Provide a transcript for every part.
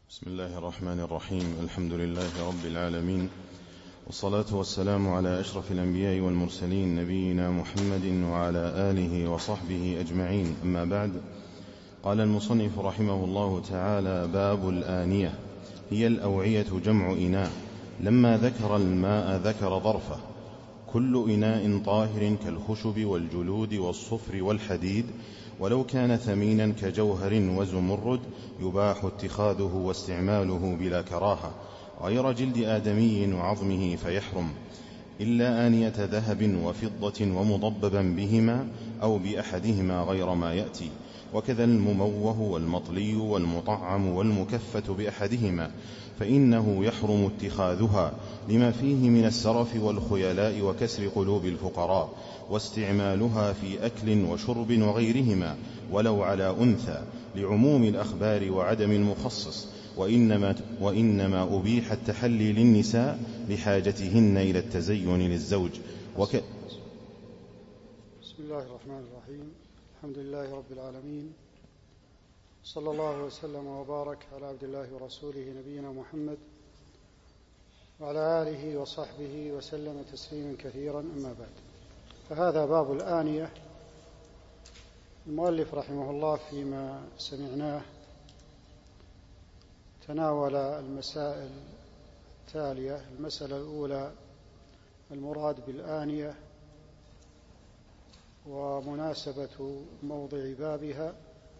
بسم الله الرحمن الرحيم. الحمد لله رب العالمين، والصلاة والسلام على أشرف الأنبياء والمرسلين، نبينا محمد وعلى آله وصحبه أجمعين. أما بعد، قال المصنف رحمه الله تعالى: باب الآنية. هي الأوعية جمع إناء. لما ذكر الماء ذكر ظرفه. كل إناء طاهر كالخشب والجلود والصفر والحديد، ولو كان ثمينا كجوهر وزمرد، يباح اتخاذه واستعماله بلا كراهة، غير جلد آدمي وعظمه فيحرم، إلا آنية ذهب وفضة ومضببا بهما أو بأحدهما غير ما يأتي، وكذا المموه والمطلي والمطعم والمكفة بأحدهما، فإنه يحرم اتخاذها لما فيه من السرف والخيلاء وكسر قلوب الفقراء، واستعمالها في أكل وشرب وغيرهما ولو على أنثى، لعموم الأخبار وعدم المخصص، وإنما أبيح التحلي للنساء لحاجتهن إلى التزين للزوج. بسم الله الرحمن الرحيم. الحمد لله رب العالمين، صلى الله وسلم وبارك على عبد الله ورسوله نبينا محمد وعلى آله وصحبه وسلم تسليما كثيرا. أما بعد، فهذا باب الآنية. المؤلف رحمه الله فيما سمعناه تناول المسائل التالية. المسألة الأولى: المراد بالآنية ومناسبة موضع بابها،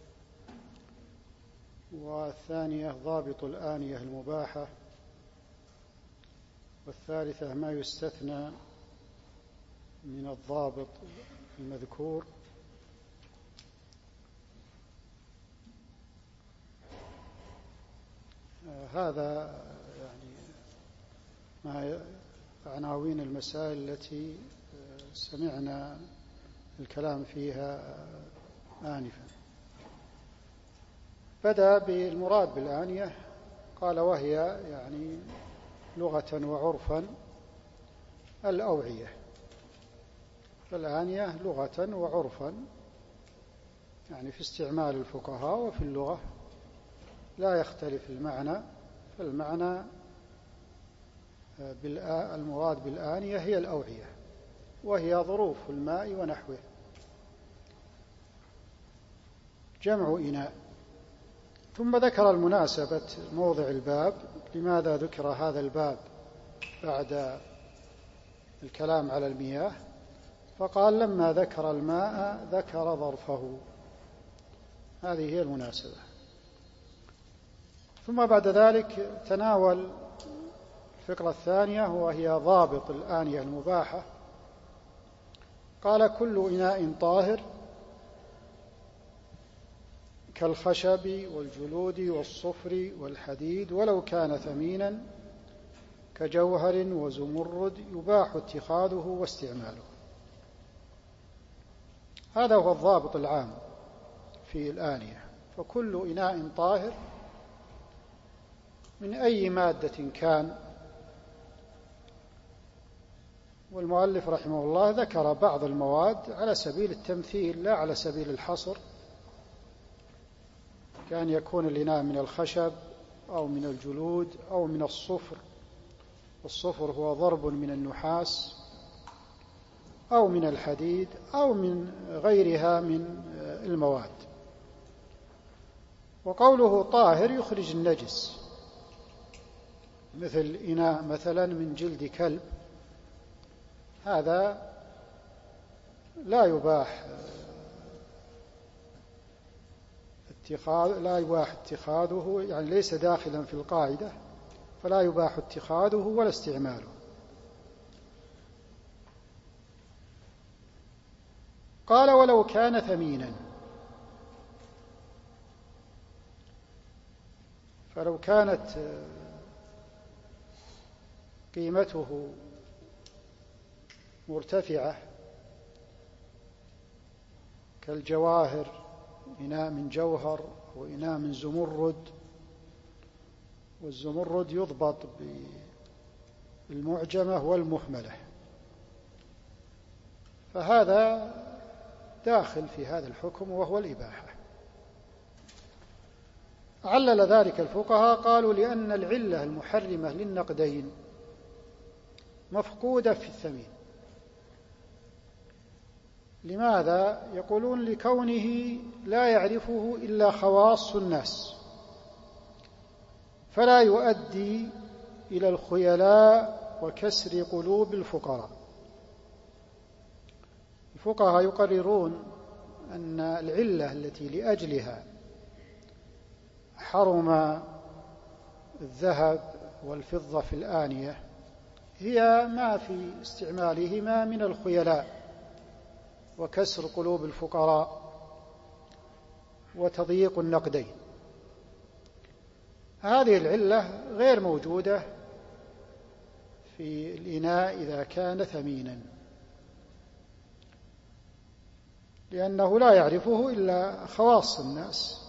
والثانية ضابط الآنية المباحة، والثالثة ما يستثنى من الضابط المذكور، هذا يعني ما عناوين المسائل التي سمعنا الكلام فيها آنفا. بدأ بالمراد بالآنية، قال: وهي يعني لغة وعرفا الأوعية. فالآنية لغة وعرفا يعني في استعمال الفقهاء وفي اللغة لا يختلف المعنى. فالمعنى المراد بالآنية هي الأوعية، وهي ظروف الماء ونحوه، جمع إناء. ثم ذكر المناسبة موضع الباب، لماذا ذكر هذا الباب بعد الكلام على المياه؟ فقال: لما ذكر الماء ذكر ظرفه. هذه هي المناسبة. ثم بعد ذلك تناول الفكرة الثانية، وهي ضابط الآنية المباحة. قال: كل إناء طاهر كالخشب والجلود والصفر والحديد، ولو كان ثمينا كجوهر وزمرد، يباح اتخاذه واستعماله. هذا هو الضابط العام في الآنية. فكل إناء طاهر من أي مادة كان. والمؤلف رحمه الله ذكر بعض المواد على سبيل التمثيل لا على سبيل الحصر، كان يكون الإناء من الخشب أو من الجلود أو من الصفر، والصفر هو ضرب من النحاس، أو من الحديد أو من غيرها من المواد. وقوله طاهر يخرج النجس، مثل إناء مثلا من جلد كلب، هذا لا يباح اتخاذه، يعني ليس داخلا في القاعدة، فلا يباح اتخاذه ولا استعماله. قال: ولو كان ثمينا. فلو كانت قيمته مرتفعة كالجواهر، إناء من جوهر وإناء من زمرد، والزمرد يضبط بالمعجمة والمهملة، فهذا داخل في هذا الحكم وهو الإباحة. علل ذلك الفقهاء، قالوا لأن العلة المحرمة للنقدين مفقودة في الثمين. لماذا؟ يقولون لكونه لا يعرفه إلا خواص الناس، فلا يؤدي إلى الخيلاء وكسر قلوب الفقراء. الفقهاء يقررون أن العلة التي لأجلها حرم الذهب والفضة في الآنية هي ما في استعمالهما من الخيلاء وكسر قلوب الفقراء وتضييق النقدين. هذه العلة غير موجودة في الإناء إذا كان ثمينا، لأنه لا يعرفه إلا خواص الناس،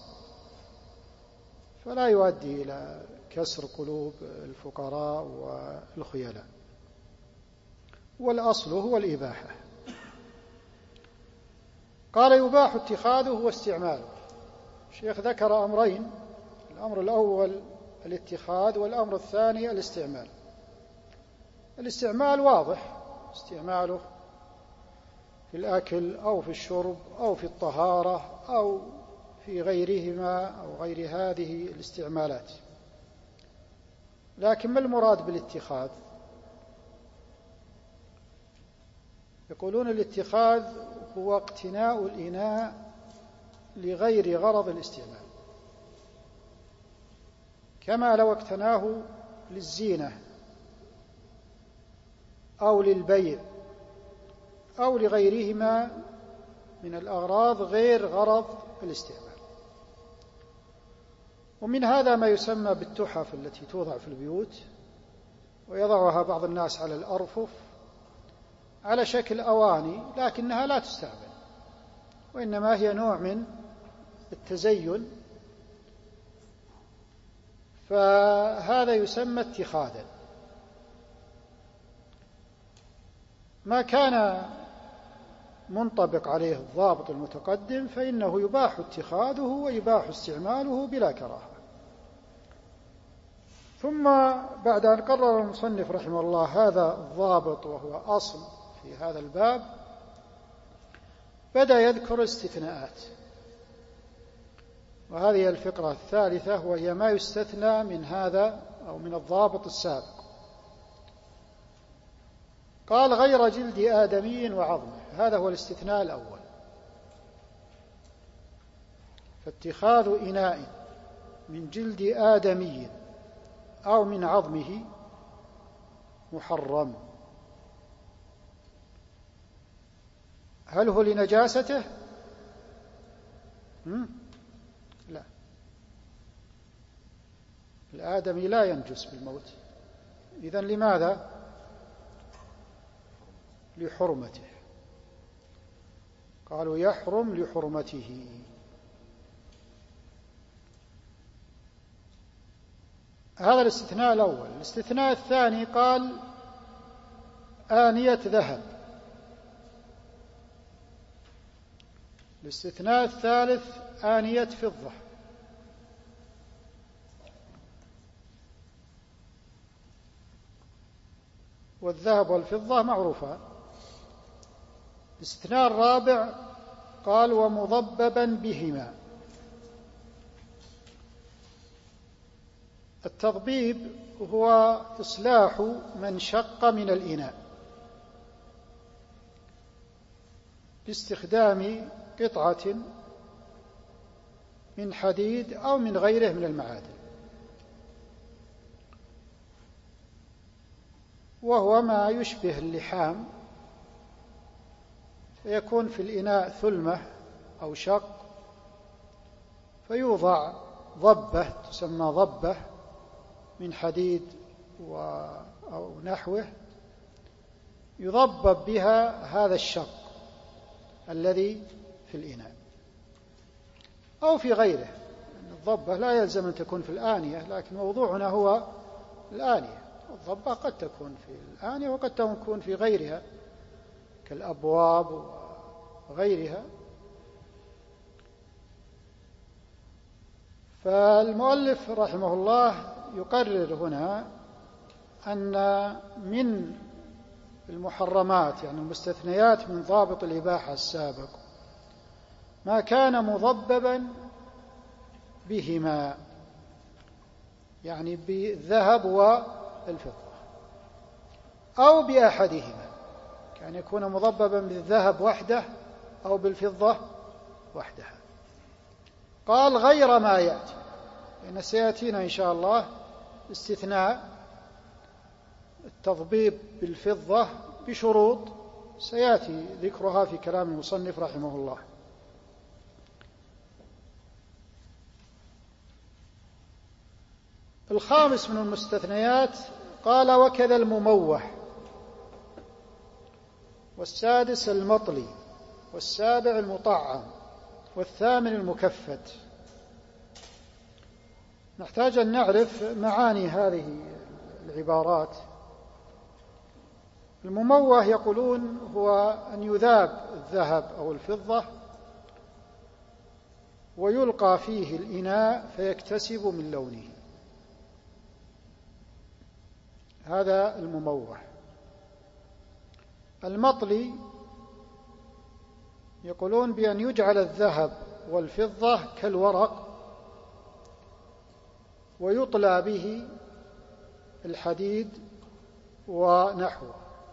فلا يؤدي إلى كسر قلوب الفقراء والخيلاء، والأصل هو الإباحة. قال يباح اتخاذه واستعماله. الشيخ ذكر أمرين: الأمر الأول الاتخاذ، والأمر الثاني الاستعمال. الاستعمال واضح، استعماله في الأكل أو في الشرب أو في الطهارة أو في غيرهما أو غير هذه الاستعمالات. لكن ما المراد بالاتخاذ؟ يقولون الاتخاذ هو اقتناء الإناء لغير غرض الاستعمال، كما لو اقتناه للزينة أو للبيع أو لغيرهما من الأغراض غير غرض الاستعمال. ومن هذا ما يسمى بالتحف التي توضع في البيوت ويضعها بعض الناس على الأرفف على شكل أواني، لكنها لا تستعمل، وإنما هي نوع من التزين، فهذا يسمى اتخاذا. ما كان منطبق عليه الضابط المتقدم فإنه يباح اتخاذه ويباح استعماله بلا كراهة. ثم بعد أن قرر المصنف رحمه الله هذا الضابط وهو أصل في هذا الباب، بدأ يذكر استثناءات، وهذه الفقرة الثالثة، وهي ما يستثنى من هذا أو من الضابط السابق. قال غير جلد آدمي وعظمه، هذا هو الاستثناء الأول. فاتخاذ إناء من جلد آدمي أو من عظمه محرم. هل هو لنجاسته؟ لا، الآدمي لا ينجس بالموت. إذن لماذا؟ لحرمته. قالوا يحرم لحرمته. هذا الاستثناء الأول. الاستثناء الثاني قال آنية ذهب. الاستثناء الثالث آنية فضة. والذهب والفضة معروفة. الاستثناء الرابع قال ومضببا بهما. التضبيب هو إصلاح ما انشق من الإناء باستخدام قطعة من حديد أو من غيره من المعادن، وهو ما يشبه اللحام، فيكون في الإناء ثلمة أو شق، فيوضع ضبة تسمى ضبة من حديد أو نحوه، يضبب بها هذا الشق الذي في الإناء أو في غيره. الضبة لا يلزم أن تكون في الآنية، لكن موضوعنا هو الآنية. الضبة قد تكون في الآنية وقد تكون في غيرها كالأبواب وغيرها. فالمؤلف رحمه الله يقرر هنا أن من المحرمات يعني المستثنيات من ضابط الإباحة السابق ما كان مضببا بهما، يعني بالذهب والفضة أو بأحدهما، كان يكون مضببا بالذهب وحده أو بالفضة وحدها. قال غير ما يأتي، لأن سيأتينا إن شاء الله استثناء التضبيب بالفضة بشروط سيأتي ذكرها في كلام المصنف رحمه الله. الخامس من المستثنيات قال وكذا المموح، والسادس المطلي، والسابع المطعم، والثامن المكفت. نحتاج أن نعرف معاني هذه العبارات. المموه يقولون هو أن يذاب الذهب أو الفضة ويلقى فيه الإناء فيكتسب من لونه، هذا المموه. المطلي يقولون بأن يجعل الذهب والفضة كالورق ويطلى به الحديد ونحوه.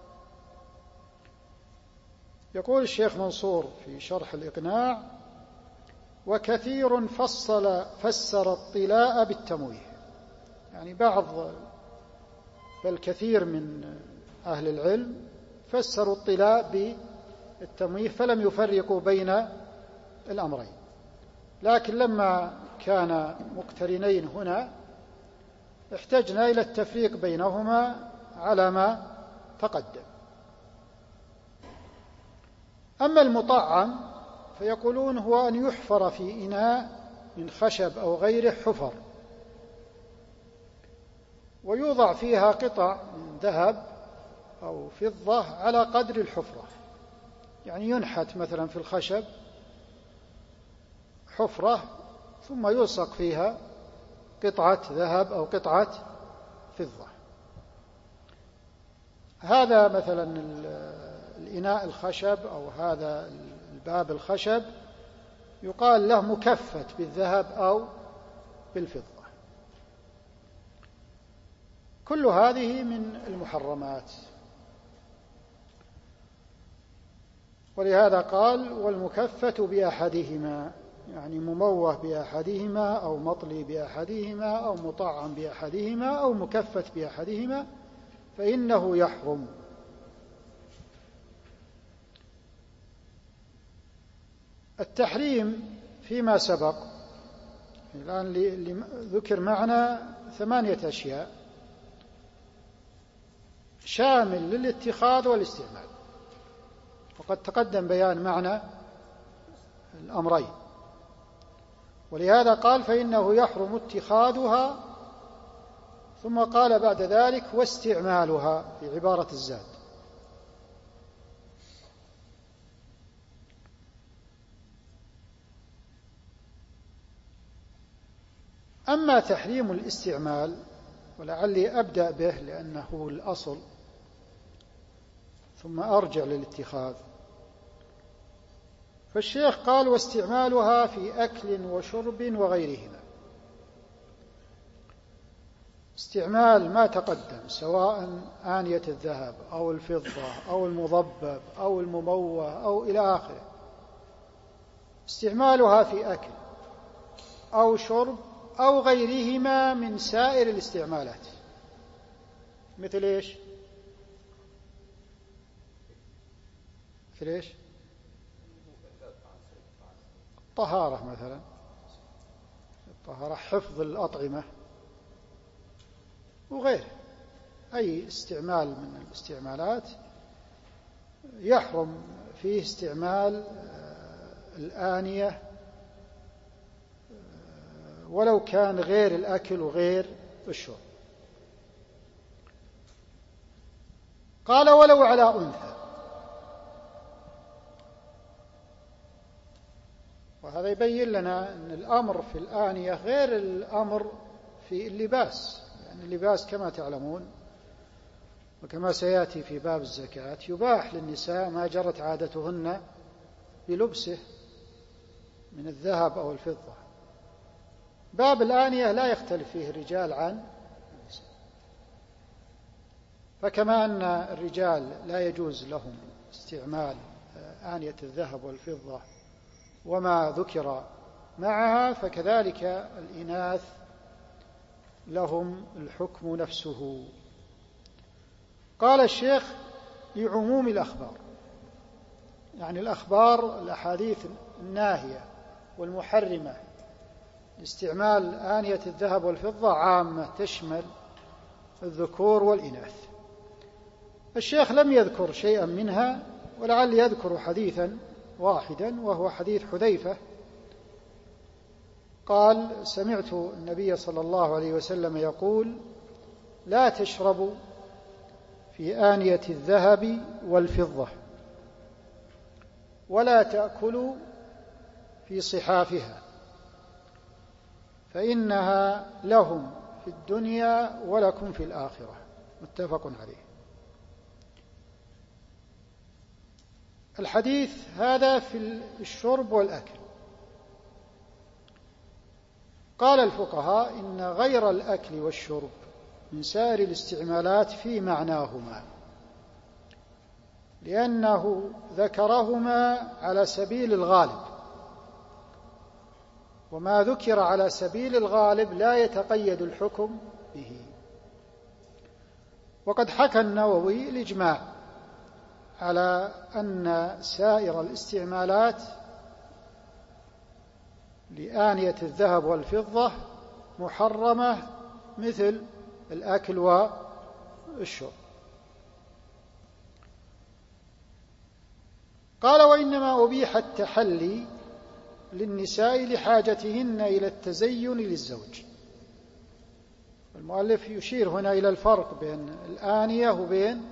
يقول الشيخ منصور في شرح الإقناع: وكثير فسر الطلاء بالتمويه، يعني بعض بل كثير من أهل العلم فسروا الطلاء بالتمويه فلم يفرقوا بين الأمرين، لكن لما كان مقترنين هنا احتجنا إلى التفريق بينهما على ما تقدم. أما المطعم فيقولون هو أن يحفر في إناء من خشب أو غيره حفر ويوضع فيها قطع من ذهب أو فضة على قدر الحفرة، يعني ينحت مثلا في الخشب حفرة ثم يلصق فيها قطعة ذهب أو قطعة فضة. هذا مثلا الإناء الخشب أو هذا الباب الخشب يقال له مكفت بالذهب أو بالفضة. كل هذه من المحرمات، ولهذا قال والمكفت بأحدهما، يعني مموه بأحدهما أو مطلي بأحدهما أو مطعم بأحدهما أو مكفت بأحدهما فإنه يحرم. التحريم فيما سبق الآن ذكر معنا 8 أشياء شامل للاتخاذ والاستعمال، وقد تقدم بيان معنى الأمرين، ولهذا قال فإنه يحرم اتخاذها، ثم قال بعد ذلك واستعمالها في عبارة الزاد. أما تحريم الاستعمال ولعلي أبدأ به لأنه الأصل ثم أرجع للاتخاذ، فالشيخ قال واستعمالها في أكل وشرب وغيرهما. استعمال ما تقدم سواء آنية الذهب أو الفضة أو المضبب أو المموه أو إلى آخره، استعمالها في أكل أو شرب أو غيرهما من سائر الاستعمالات. مثل إيش؟ مثل إيش؟ الطهارة مثلا، الطهارة حفظ الأطعمة وغيره، أي استعمال من الاستعمالات يحرم فيه استعمال الآنية ولو كان غير الأكل وغير الشرب. قال ولو على أنثى، وهذا يبين لنا أن الأمر في الآنية غير الأمر في اللباس، يعني اللباس كما تعلمون وكما سيأتي في باب الزكاة يباح للنساء ما جرت عادتهن بلبسه من الذهب أو الفضة. باب الآنية لا يختلف فيه الرجال عن النساء، فكما أن الرجال لا يجوز لهم استعمال آنية الذهب والفضة وما ذكر معها، فكذلك الإناث لهم الحكم نفسه. قال الشيخ لعموم الأخبار، يعني الأخبار الأحاديث الناهية والمحرمة لاستعمال آنية الذهب والفضة عامة تشمل الذكور والإناث. الشيخ لم يذكر شيئا منها، ولعل يذكر حديثا واحدا وهو حديث حذيفة قال: سمعت النبي صلى الله عليه وسلم يقول: لا تشربوا في آنية الذهب والفضة ولا تأكلوا في صحافها فإنها لهم في الدنيا ولكم في الآخرة. متفق عليه. الحديث هذا في الشرب والأكل. قال الفقهاء إن غير الأكل والشرب من سائر الاستعمالات في معناهما، لأنه ذكرهما على سبيل الغالب، وما ذكر على سبيل الغالب لا يتقيد الحكم به. وقد حكى النووي الإجماع على أن سائر الاستعمالات لآنية الذهب والفضة محرمة مثل الأكل والشرب. قال: وإنما أبيح التحلي للنساء لحاجتهن إلى التزين للزوج. المؤلف يشير هنا إلى الفرق بين الآنية وبين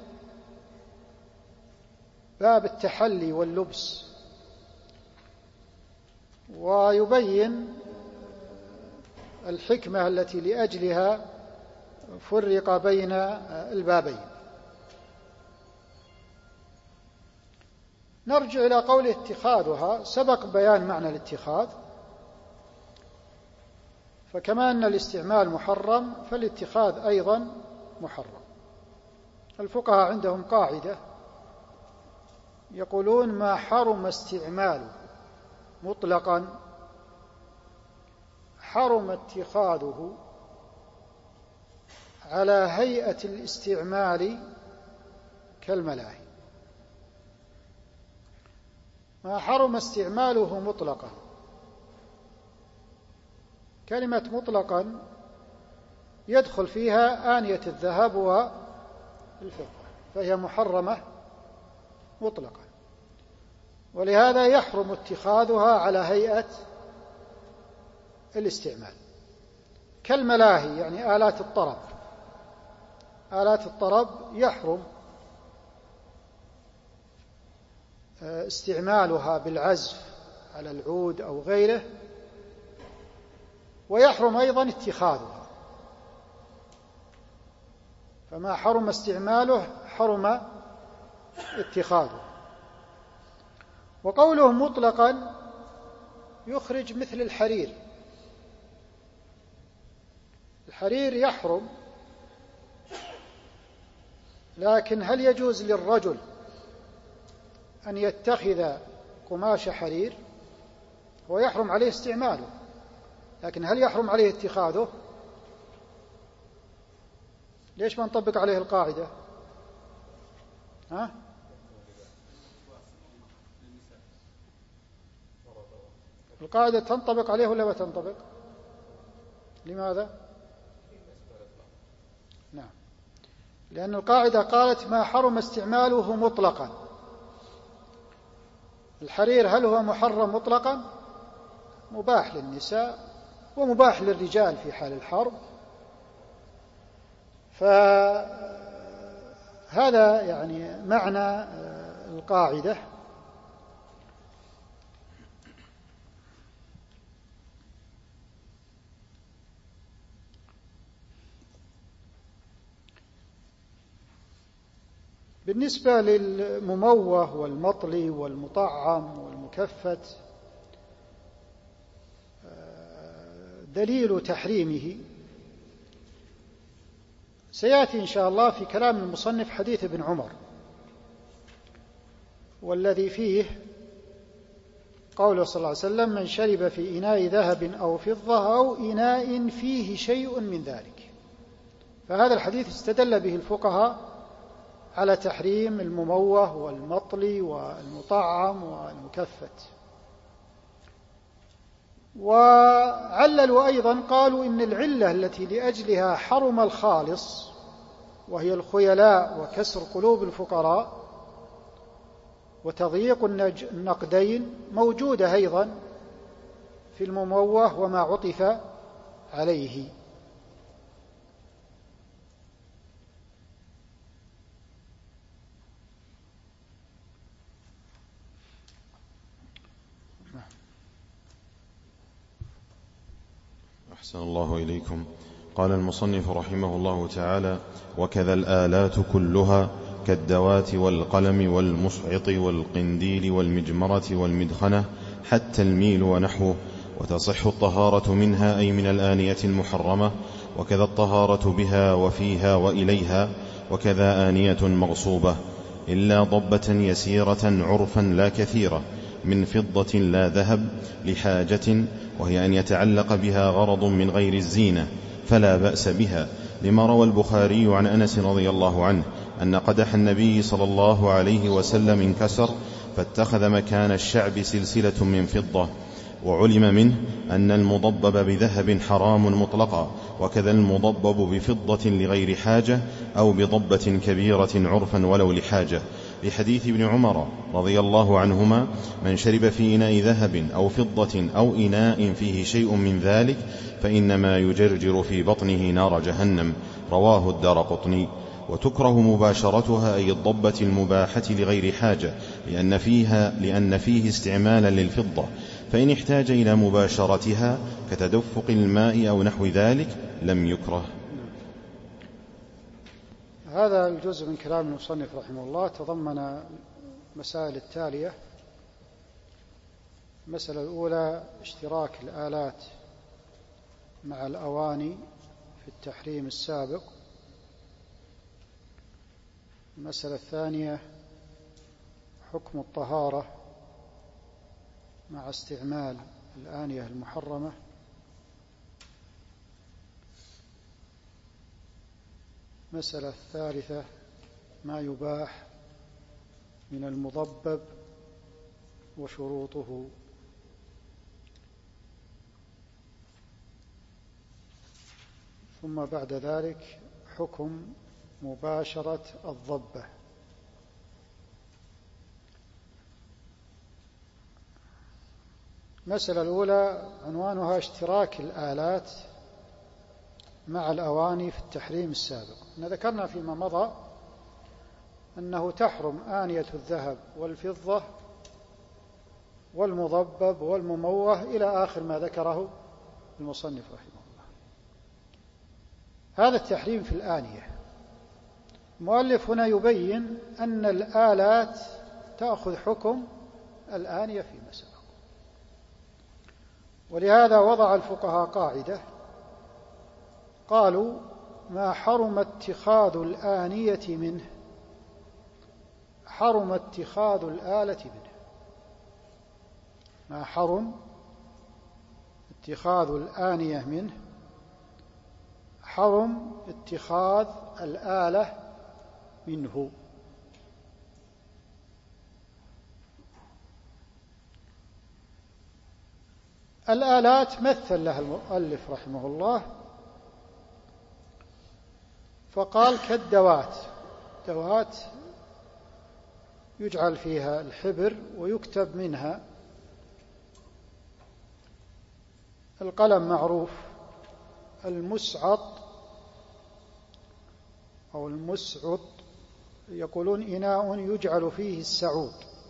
باب التحلي واللبس، ويبين الحكمة التي لأجلها فرق بين البابين. نرجع إلى قول اتخاذها. سبق بيان معنى الاتخاذ، فكما أن الاستعمال محرم فالاتخاذ أيضا محرم. الفقهاء عندهم قاعدة يقولون: ما حرم استعماله مطلقا حرم اتخاذه على هيئة الاستعمال كالملاهي. ما حرم استعماله مطلقا، كلمة مطلقا يدخل فيها آنية الذهب والفضة، فهي محرمة مطلقا، ولهذا يحرم اتخاذها على هيئة الاستعمال كالملاهي، يعني آلات الطرب. آلات الطرب يحرم استعمالها بالعزف على العود أو غيره، ويحرم أيضا اتخاذها. فما حرم استعماله حرم اتخاذه. وقوله مطلقا يخرج مثل الحرير. الحرير يحرم، لكن هل يجوز للرجل أن يتخذ قماش حرير؟ هو يحرم عليه استعماله، لكن هل يحرم عليه اتخاذه؟ ليش ما نطبق عليه القاعدة؟ القاعدة تنطبق عليه ولا ما تنطبق؟ لماذا؟ نعم، لأن القاعدة قالت ما حرم استعماله مطلقا. الحرير هل هو محرم مطلقا؟ مباح للنساء ومباح للرجال في حال الحرب. فهذا يعني معنى القاعدة. بالنسبة للمموه والمطلي والمطعم والمكفت، دليل تحريمه سيأتي إن شاء الله في كلام المصنف حديث ابن عمر، والذي فيه قوله صلى الله عليه وسلم: من شرب في إناء ذهب أو فضة أو إناء فيه شيء من ذلك. فهذا الحديث استدل به الفقهاء على تحريم المموه والمطلي والمطعم والمكفت. وعللوا أيضا، قالوا إن العلة التي لأجلها حرم الخالص وهي الخيلاء وكسر قلوب الفقراء وتضييق النقدين موجودة أيضا في المموه وما عطف عليه. أحسن الله إليكم. قال المصنف رحمه الله تعالى: وكذا الآلات كلها كالدوات والقلم والمصعط والقنديل والمجمرة والمدخنة حتى الميل ونحوه، وتصح الطهارة منها أي من الآنية المحرمة، وكذا الطهارة بها وفيها وإليها، وكذا آنية مغصوبة، إلا ضبة يسيرة عرفا لا كثيرة من فضة لا ذهب لحاجة، وهي أن يتعلق بها غرض من غير الزينة، فلا بأس بها، لما روى البخاري عن أنس رضي الله عنه أن قدح النبي صلى الله عليه وسلم انكسر فاتخذ مكان الشعب سلسلة من فضة، وعلم منه أن المضبب بذهب حرام مطلقا، وكذا المضبب بفضة لغير حاجة أو بضبة كبيرة عرفا ولو لحاجة، لحديث ابن عمر رضي الله عنهما: من شرب في إناء ذهب أو فضة أو إناء فيه شيء من ذلك فإنما يجرجر في بطنه نار جهنم، رواه الدارقطني. وتكره مباشرتها أي الضبة المباحة لغير حاجة، لأن فيه استعمالا للفضة، فإن احتاج إلى مباشرتها كتدفق الماء أو نحو ذلك لم يكره. هذا الجزء من كلام المصنف رحمه الله تضمن مسائل التالية: المسألة الأولى اشتراك الآلات مع الأواني في التحريم السابق. المسألة الثانية حكم الطهارة مع استعمال الآنية المحرمة. المسألة الثالثة ما يباح من المضبب وشروطه. ثم بعد ذلك حكم مباشرة الضبة. المسألة الأولى عنوانها اشتراك الآلات مع الأواني في التحريم السابق. ذكرنا فيما مضى أنه تحرم آنية الذهب والفضة والمضبب والمموه إلى آخر ما ذكره المصنف رحمه الله. هذا التحريم في الآنية. المؤلف هنا يبين أن الآلات تأخذ حكم الآنية فيما سبق، ولهذا وضع الفقهاء قاعدة قالوا: ما حرم اتخاذ الآنية منه حرم اتخاذ الآلة منه. ما حرم اتخاذ الآنية منه حرم اتخاذ الآلة منه. الآلات مثل لها المؤلف رحمه الله فقال: كالدوات. دوات يجعل فيها الحبر ويكتب منها. القلم معروف. المسعط أو المسعط يقولون إناء يجعل فيه السعود.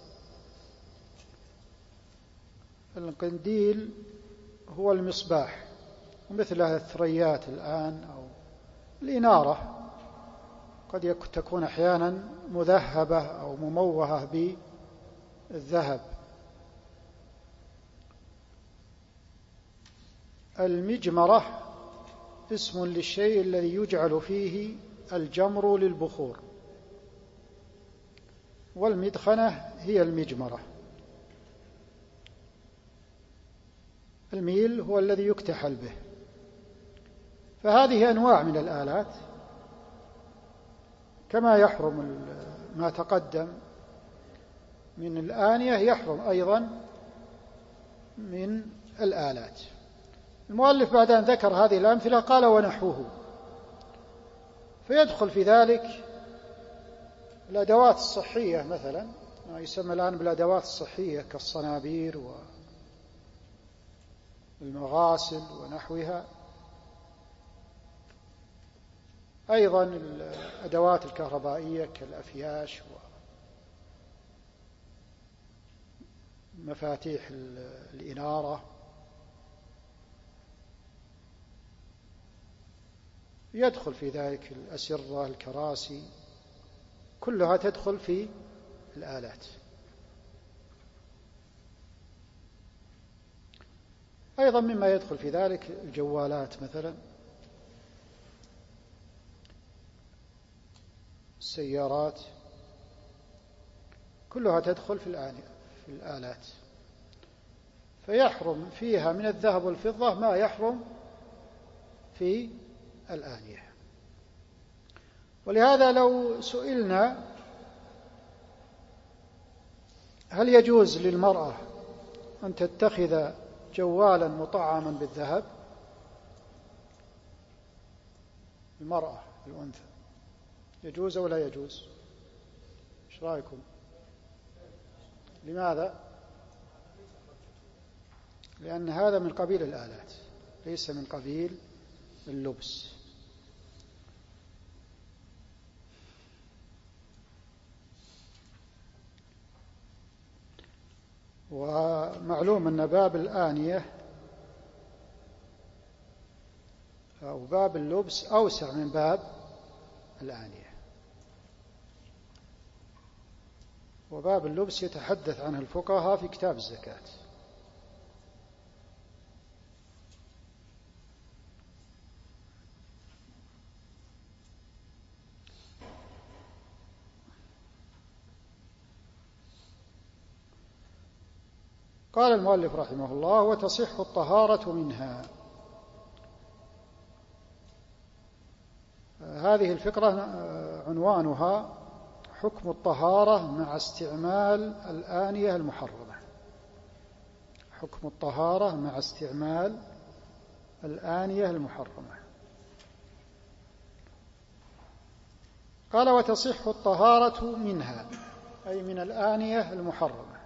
القنديل هو المصباح، ومثلها الثريات الآن، أو الإنارة قد تكون أحيانا مذهبة أو مموهة بالذهب. المجمرة اسم للشيء الذي يجعل فيه الجمر للبخور، والمدخنة هي المجمرة. الميل هو الذي يكتحل به. فهذه أنواع من الآلات، كما يحرم ما تقدم من الآنية يحرم أيضا من الآلات. المؤلف بعد أن ذكر هذه الأمثلة قال ونحوه، فيدخل في ذلك الأدوات الصحية، مثلا ما يسمى الآن بالأدوات الصحية كالصنابير والمغاسل ونحوها، أيضا الأدوات الكهربائية كالأفياش ومفاتيح الإنارة، يدخل في ذلك الأسرة، الكراسي، كلها تدخل في الآلات. أيضا مما يدخل في ذلك الجوالات، مثلا السيارات، كلها تدخل في الآلات. فيحرم فيها من الذهب والفضة ما يحرم في الآنية. ولهذا لو سئلنا هل يجوز للمرأة أن تتخذ جوالا مطعما بالذهب، المرأة الأنثى، يجوز أو لا يجوز؟ ايش رأيكم؟ لماذا؟ لأن هذا من قبيل الآلات، ليس من قبيل اللبس. ومعلوم أن باب الآنية أو باب اللبس أوسع من باب الآنية، وباب اللبس يتحدث عنه الفقهاء في كتاب الزكاة. قال المؤلف رحمه الله: وتصح الطهارة منها. هذه الفقرة عنوانها حكم الطهارة مع استعمال الآنية المحرمة. حكم الطهارة مع استعمال الآنية المحرمة. قال: وتصح الطهارة منها، أي من الآنية المحرمة،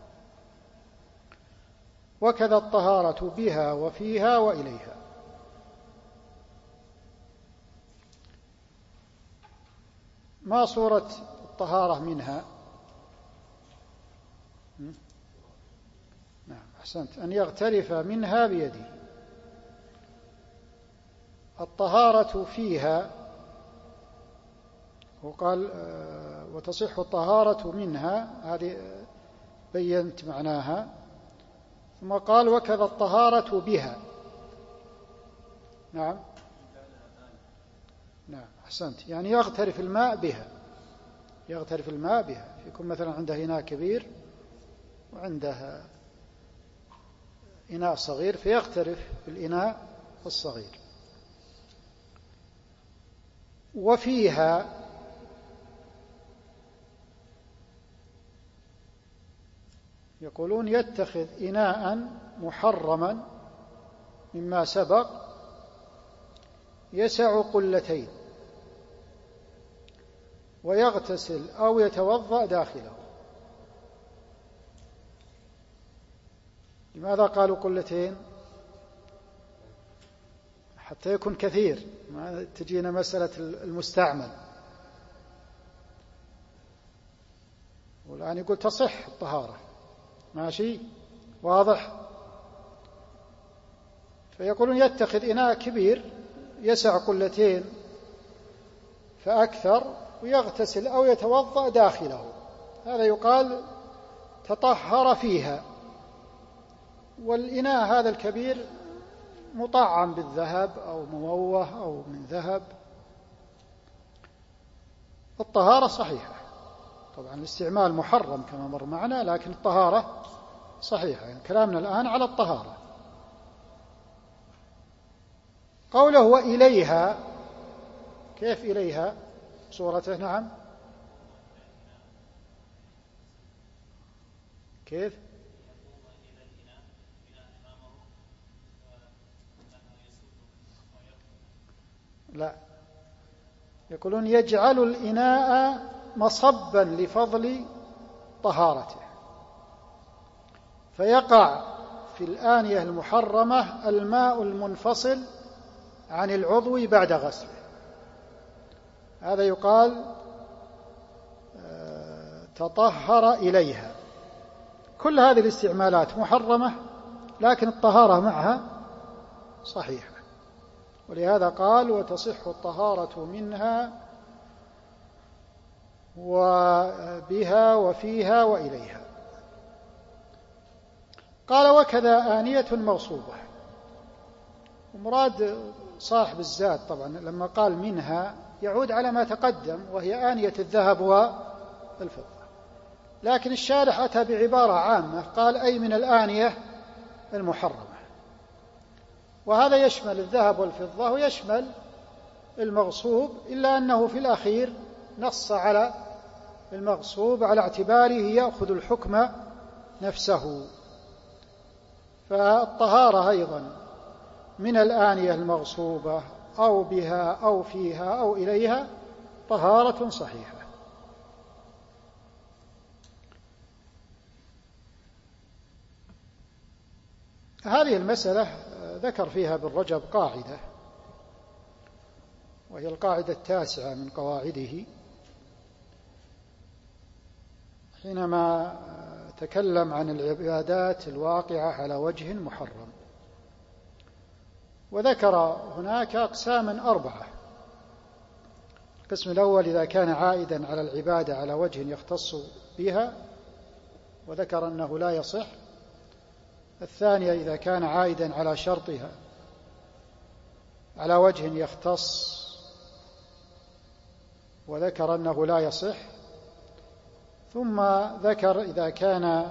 وكذا الطهارة بها وفيها وإليها. ما صورة الطهارة منها؟ نعم، أحسنت، أن يغترف منها بيده. الطهارة فيها، وقال وتصح الطهارة منها، هذه بينت معناها. ثم قال: وكذا الطهارة بها. نعم نعم، أحسنت، يعني يغترف الماء بها، يغترف الماء بها. يكون مثلا عنده إناء كبير وعنده إناء صغير، فيغترف بالإناء الصغير. وفيها، يقولون يتخذ إناء محرما مما سبق يسع قلتين ويغتسل أو يتوضأ داخله. لماذا قالوا قلتين؟ حتى يكون كثير، ما تجينا مسألة المستعمل. والآن يقول تصح الطهارة، ماشي، واضح. فيقولون يتخذ إناء كبير يسع قلتين فأكثر ويغتسل أو يتوضأ داخله، هذا يقال تطهر فيها. والإناء هذا الكبير مطعم بالذهب أو مموه أو من ذهب، الطهارة صحيحة. طبعا الاستعمال محرم كما مر معنا، لكن الطهارة صحيحة. يعني كلامنا الآن على الطهارة. قوله وإليها، كيف إليها صورته؟ نعم، كيف؟ لا، يقولون يجعل الإناء مصبا لفضل طهارته، فيقع في الآنية المحرمة الماء المنفصل عن العضو بعد غسله، هذا يقال تطهر إليها. كل هذه الاستعمالات محرمة، لكن الطهارة معها صحيحة، ولهذا قال وتصح الطهارة منها وبها وفيها وإليها. قال وكذا آنية موصوبة. ومراد صاحب الزاد طبعا لما قال منها يعود على ما تقدم، وهي آنية الذهب والفضة، لكن الشارح أتى بعبارة عامة قال أي من الآنية المحرمة، وهذا يشمل الذهب والفضة ويشمل المغصوب، إلا أنه في الأخير نص على المغصوب على اعتباره يأخذ الحكم نفسه. فالطهارة أيضا من الآنية المغصوبة أو بها أو فيها أو إليها طهارة صحيحة. هذه المسألة ذكر فيها ابن رجب قاعدة، وهي القاعدة 9 من قواعده، حينما تكلم عن العبادات الواقعة على وجه محرم، وذكر هناك أقساما 4. القسم الأول إذا كان عائدا على العبادة على وجه يختص بها، وذكر أنه لا يصح. الثانية إذا كان عائدا على شرطها على وجه يختص، وذكر أنه لا يصح. ثم ذكر إذا كان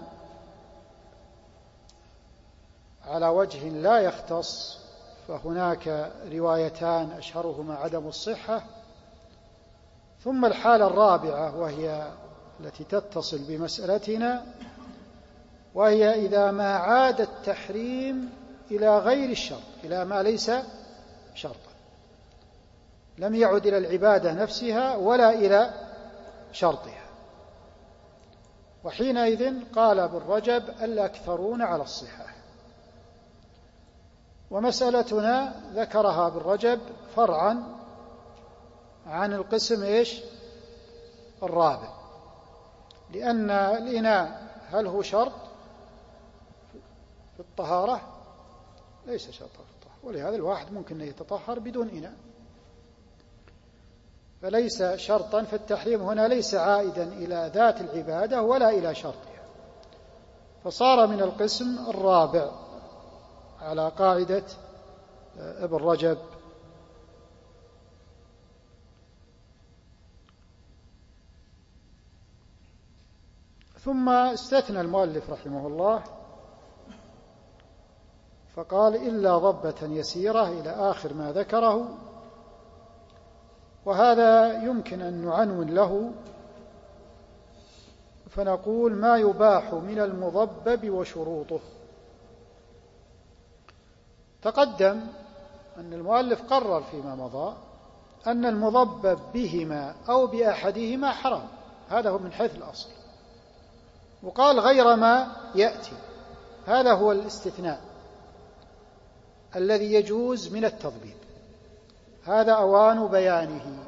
على وجه لا يختص، فهناك روايتان أشهرهما عدم الصحة. ثم الحالة الرابعة وهي التي تتصل بمسألتنا، وهي إذا ما عاد التحريم إلى غير الشرط، إلى ما ليس شرطا، لم يعد إلى العبادة نفسها ولا إلى شرطها، وحينئذ قال ابن رجب الأكثرون على الصحة. ومسألتنا ذكرها ابن رجب فرعا عن القسم الرابع، لأن الإناء هل هو شرط في الطهارة؟ ليس شرطا في الطهارة، ولهذا الواحد ممكن أن يتطهر بدون إناء، فليس شرطا. فالتحريم هنا ليس عائدا إلى ذات العبادة ولا إلى شرطها، فصار من القسم الرابع على قاعدة ابن رجب. ثم استثنى المؤلف رحمه الله فقال إلا ضبة يسيرة إلى آخر ما ذكره، وهذا يمكن أن نعنون له فنقول ما يباح من المضبب وشروطه. تقدم أن المؤلف قرر فيما مضى أن المضبب بهما أو بأحدهما حرام، هذا هو من حيث الأصل، وقال غير ما يأتي، هذا هو الاستثناء الذي يجوز من التضبيب، هذا أوان بيانه.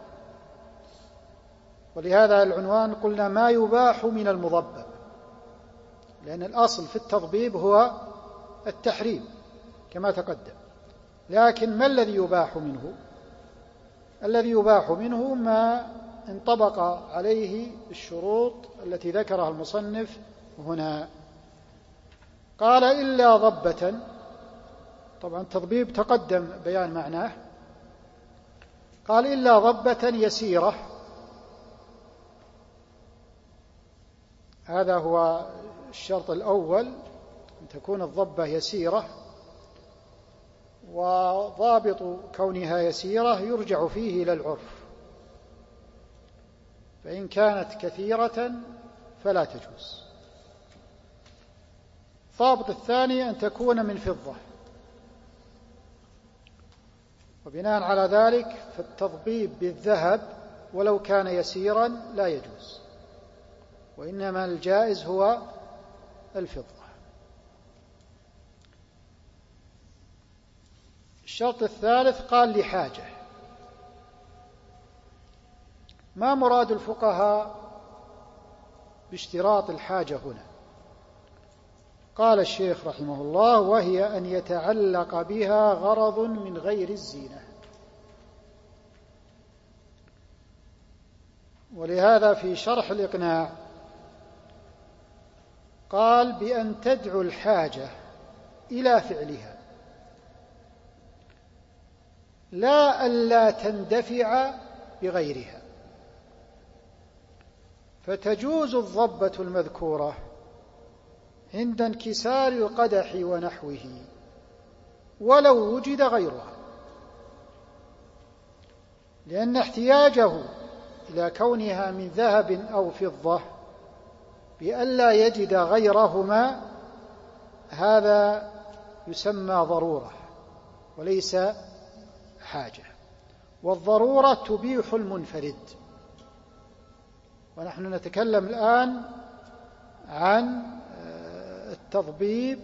ولهذا العنوان قلنا ما يباح من المضبب، لأن الأصل في التضبيب هو التحريم كما تقدم، لكن ما الذي يباح منه؟ الذي يباح منه ما انطبق عليه الشروط التي ذكرها المصنف هنا. قال إلا ضبة، طبعا التضبيب تقدم بيان معناه. قال إلا ضبة يسيرة، هذا هو الشرط الأول، أن تكون الضبة يسيرة، وضابط كونها يسيرة يرجع فيه إلى العرف، فإن كانت كثيرة فلا تجوز. الضابط الثاني أن تكون من فضة، وبناء على ذلك فالتضبيب بالذهب ولو كان يسيرا لا يجوز، وإنما الجائز هو الفضة. الشرط الثالث قال لحاجة. ما مراد الفقهاء باشتراط الحاجة هنا؟ قال الشيخ رحمه الله: وهي أن يتعلق بها غرض من غير الزينة. ولهذا في شرح الإقناع قال: بأن تدعو الحاجة إلى فعلها، لا ألا تندفع بغيرها. فتجوز الضبة المذكورة عند انكسار القدح ونحوه ولو وجد غيرها، لأن احتياجه إلى كونها من ذهب أو فضة بألا يجد غيرهما هذا يسمى ضرورة وليس حاجة، والضرورة تبيح المنفرد. ونحن نتكلم الآن عن التضبيب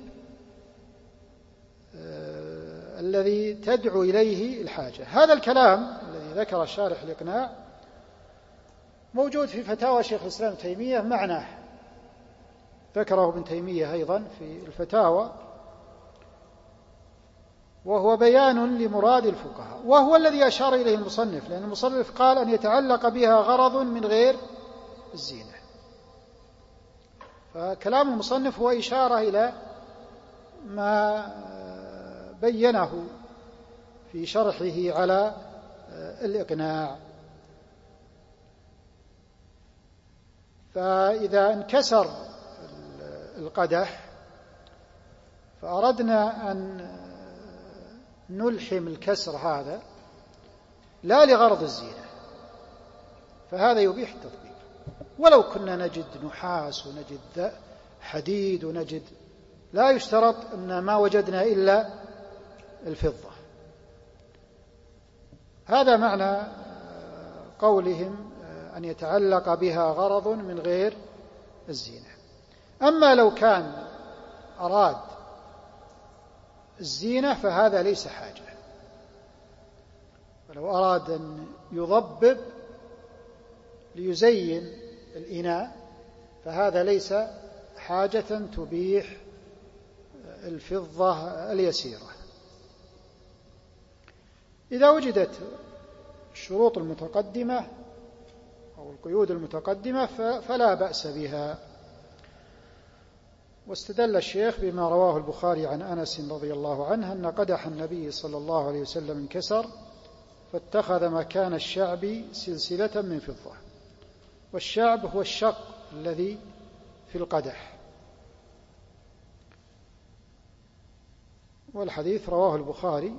الذي تدعو إليه الحاجة. هذا الكلام الذي ذكر الشارح الإقناع موجود في فتاوى شيخ الإسلام ابن تيمية، معناه ذكره ابن تيمية أيضا في الفتاوى، وهو بيان لمراد الفقهاء، وهو الذي أشار إليه المصنف، لأن المصنف قال أن يتعلق بها غرض من غير الزينة. فكلام المصنف هو إشارة إلى ما بينه في شرحه على الإقناع. فإذا انكسر القدح فأردنا أن نلحم الكسر هذا لا لغرض الزينة، فهذا يبيح التطبيق. ولو كنا نجد نحاس ونجد حديد ونجد، لا يشترط أن ما وجدنا إلا الفضة. هذا معنى قولهم أن يتعلق بها غرض من غير الزينة. أما لو كان أراد الزينة فهذا ليس حاجة، ولو أراد أن يضبب ليزين الإناء فهذا ليس حاجة تبيح الفضة اليسيرة. إذا وجدت الشروط المتقدمة أو القيود المتقدمة فلا بأس بها. واستدل الشيخ بما رواه البخاري عن أنس رضي الله عنه أن قدح النبي صلى الله عليه وسلم انكسر فاتخذ مكان الشعب سلسلة من فضة، والشعب هو الشق الذي في القدح. والحديث رواه البخاري.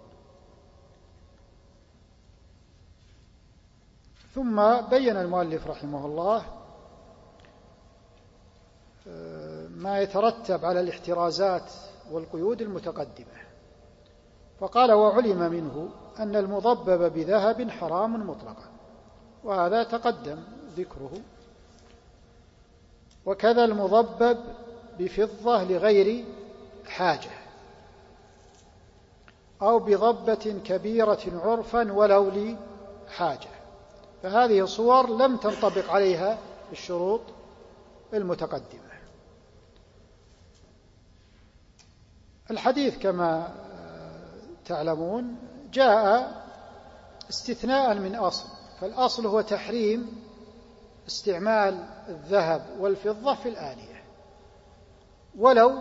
ثم بين المؤلف رحمه الله ما يترتب على الاحترازات والقيود المتقدمة، فقال: وعلم منه أن المضبب بذهب حرام مطلقا، وهذا تقدم ذكره، وكذا المضبب بفضة لغير حاجة أو بضبة كبيرة عرفا ولو لحاجة، فهذه صور لم تنطبق عليها الشروط المتقدمة. الحديث كما تعلمون جاء استثناء من أصل، فالأصل هو تحريم استعمال الذهب والفضة في الآنية ولو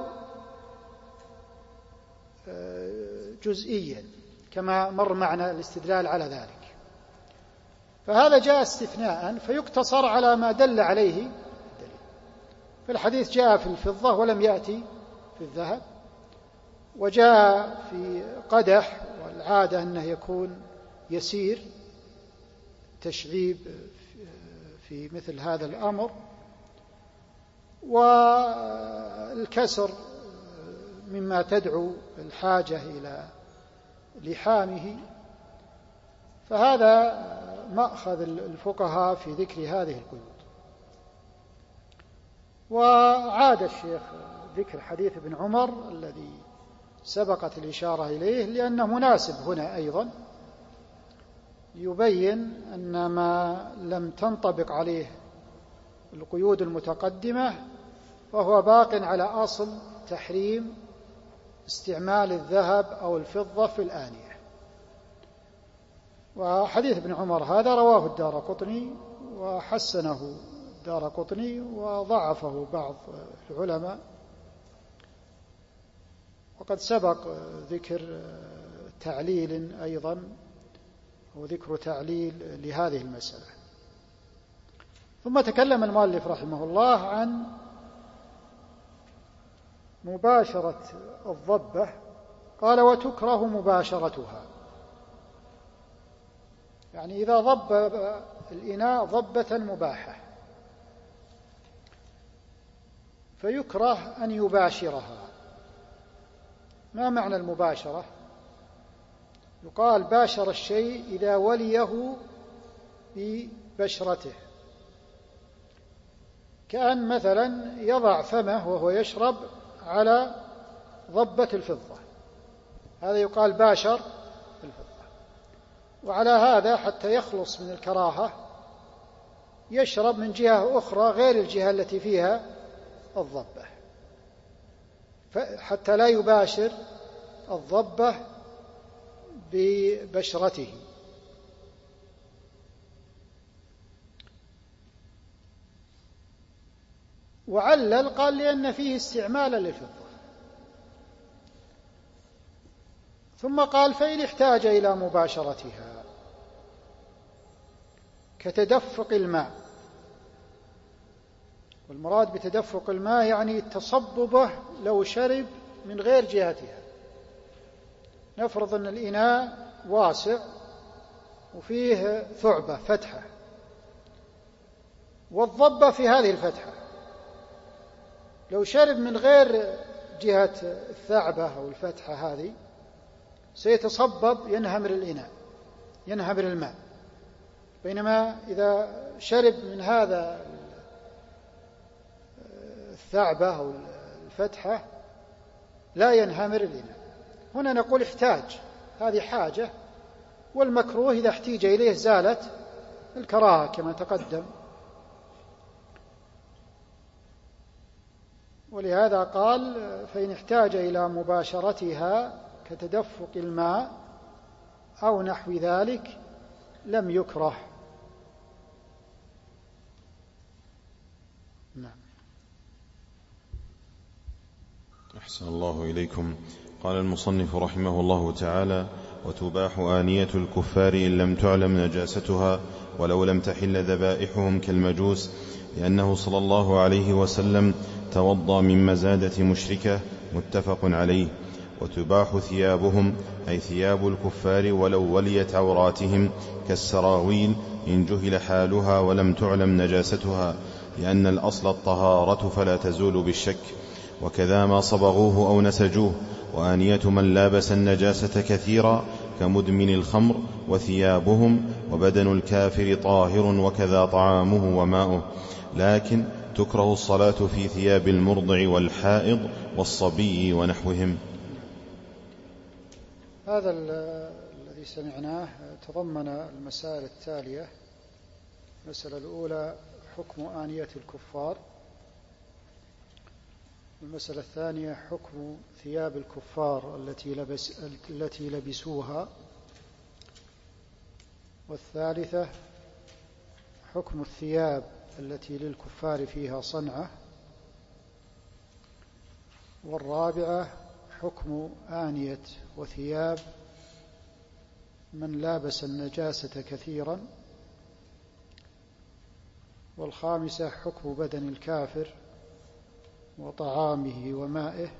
جزئيا، كما مر معنا الاستدلال على ذلك. فهذا جاء استثناء فيقتصر على ما دل عليه الدليل. فالحديث جاء في الفضة ولم يأتي في الذهب، وجاء في قدح والعادة أنه يكون يسير تشعيب في مثل هذا الأمر، والكسر مما تدعو الحاجة إلى لحامه. فهذا مأخذ الفقهاء في ذكر هذه القيود. وعاد الشيخ ذكر حديث ابن عمر الذي سبقت الإشارة إليه لأنه مناسب هنا أيضا، يبين أن ما لم تنطبق عليه القيود المتقدمة فهو باق على أصل تحريم استعمال الذهب أو الفضة في الآنية. وحديث ابن عمر هذا رواه الدارقطني وحسنه الدارقطني وضعفه بعض العلماء، وقد سبق ذكر تعليل أيضا وذكر تعليل لهذه المسألة. ثم تكلم المؤلف رحمه الله عن مباشرة الضبة، قال وتكره مباشرتها، يعني إذا ضب الإناء ضبة مباحة فيكره أن يباشرها. ما معنى المباشرة؟ يقال باشر الشيء إذا وليه ببشرته، كأن مثلا يضع فمه وهو يشرب على ضبة الفضة، هذا يقال باشر الفضة. وعلى هذا حتى يخلص من الكراهة يشرب من جهة أخرى غير الجهة التي فيها الضبة، حتى لا يباشر الضبة ببشرته. وعلل قال لأن فيه استعمالا للفضة. ثم قال فإن احتاج إلى مباشرتها كتدفق الماء، والمراد بتدفق الماء يعني تصببه لو شرب من غير جهتها. نفرض أن الإناء واسع وفيه ثعبة فتحة والضبة في هذه الفتحة، لو شرب من غير جهة الثعبة أو الفتحة هذه سيتصبب، ينهمر الإناء، ينهمر الماء. بينما إذا شرب من هذا الثعبة أو الفتحة لا ينهمر الإناء. هنا نقول احتاج، هذه حاجة، والمكروه إذا احتيج إليه زالت الكراهة كما تقدم. ولهذا قال فإن احتاج إلى مباشرتها كتدفق الماء أو نحو ذلك لم يكره. نعم. أحسن الله إليكم. قال المصنف رحمه الله تعالى وتباح آنية الكفار إن لم تعلم نجاستها ولو لم تحل ذبائحهم كالمجوس، لأنه صلى الله عليه وسلم توضأ من مزادة مشركة، متفق عليه. وتباح ثيابهم أي ثياب الكفار ولو وليت عوراتهم كالسراويل إن جهل حالها ولم تعلم نجاستها، لأن الأصل الطهارة فلا تزول بالشك. وكذا ما صبغوه أو نسجوه. وآنية من لابس النجاسة كثيرا كمدمن الخمر، وثيابهم وبدن الكافر طاهر، وكذا طعامه وماؤه. لكن تكره الصلاة في ثياب المرضع والحائض والصبي ونحوهم. هذا الذي سمعناه تضمن المسائل التالية. المسألة الأولى حكم آنية الكفار، المسألة الثانية حكم ثياب الكفار التي لبسوها، والثالثة حكم الثياب التي للكفار فيها صنعة. والرابعة حكم آنية وثياب من لابس النجاسة كثيرا. والخامسة حكم بدن الكافر وطعامه ومائه.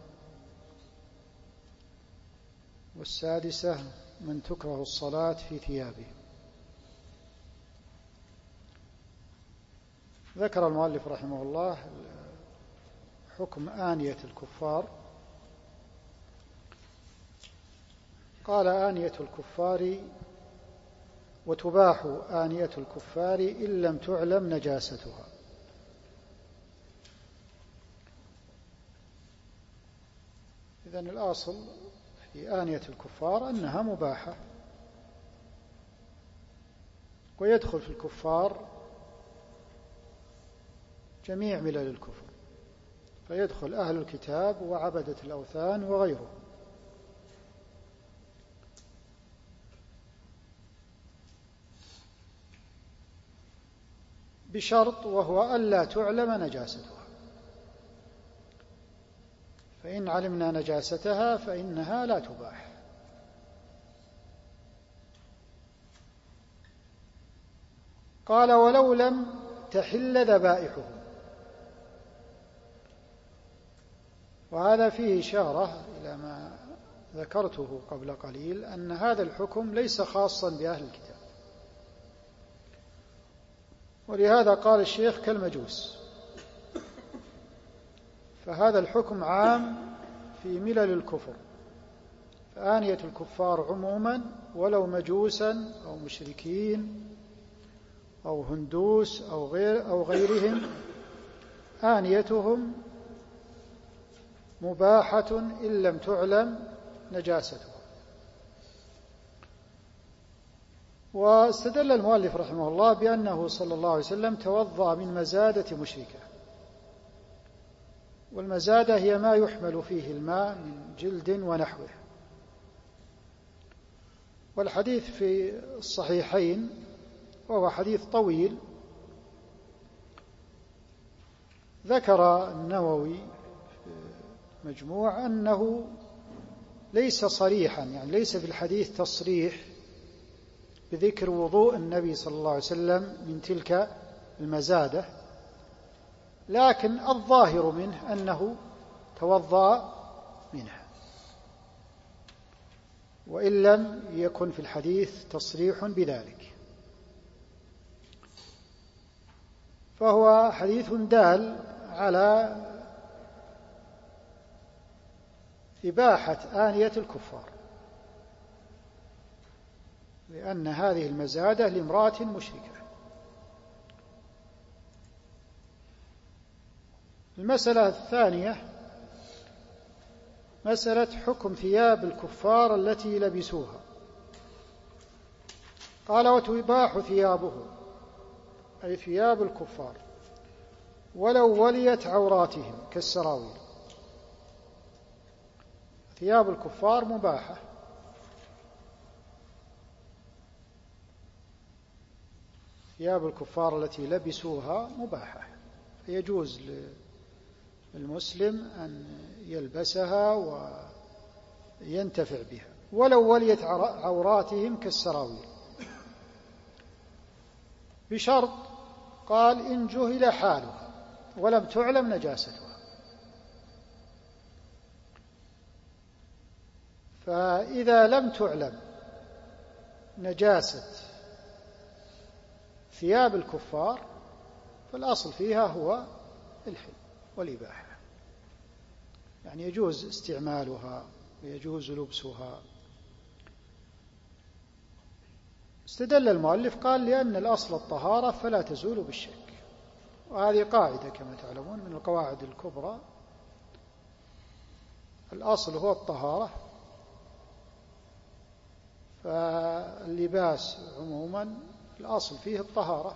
والسادسة من تكره الصلاة في ثيابه. ذكر المؤلف رحمه الله حكم آنية الكفار. قال آنية الكفار: وتباح آنية الكفار إن لم تعلم نجاستها. إذن الأصل في آنية الكفار أنها مباحة، ويدخل في الكفار جميع ملل الكفر، فيدخل أهل الكتاب وعبدة الأوثان وغيره. بشرط، وهو ألا تعلم نجاستها، فإن علمنا نجاستها فإنها لا تباح. قال: ولو لم تحل ذبائحهم. وهذا فيه إشارة إلى ما ذكرته قبل قليل، أن هذا الحكم ليس خاصا بأهل الكتاب، ولهذا قال الشيخ كالمجوس، فهذا الحكم عام في ملل الكفر، فآنية الكفار عموما ولو مجوسا أو مشركين أو هندوس أو غيرهم، آنيتهم مباحة إن لم تعلم نجاستها. واستدل المؤلف رحمه الله بأنه صلى الله عليه وسلم توضأ من مزادة مشركة، والمزادة هي ما يحمل فيه الماء من جلد ونحوه. والحديث في الصحيحين، وهو حديث طويل، ذكر النووي في مجموع أنه ليس صريحا، يعني ليس في الحديث تصريح بذكر وضوء النبي صلى الله عليه وسلم من تلك المزادة، لكن الظاهر منه أنه توضأ منها، وإن لم يكن في الحديث تصريح بذلك. فهو حديث دال على إباحة آنية الكفار، لأن هذه المزادة لامرأة مشركة. المسألة الثانية مسألة حكم ثياب الكفار التي لبسوها. قال: وتباح ثيابهم، أي ثياب الكفار، ولو وليت عوراتهم كالسراويل. ثياب الكفار مباحة، ثياب الكفار التي لبسوها مباحة، فيجوز للمسلم أن يلبسها وينتفع بها، ولو وليت عوراتهم كالسراويل، بشرط، قال: إن جهل حالها ولم تعلم نجاستها. فإذا لم تعلم نجاسة ثياب الكفار فالأصل فيها هو الحل والإباحة، يعني يجوز استعمالها ويجوز لبسها. استدل المؤلف، قال: لأن الأصل الطهارة فلا تزول بالشك. وهذه قاعدة كما تعلمون من القواعد الكبرى، الأصل هو الطهارة، فاللباس عموما الأصل فيه الطهارة،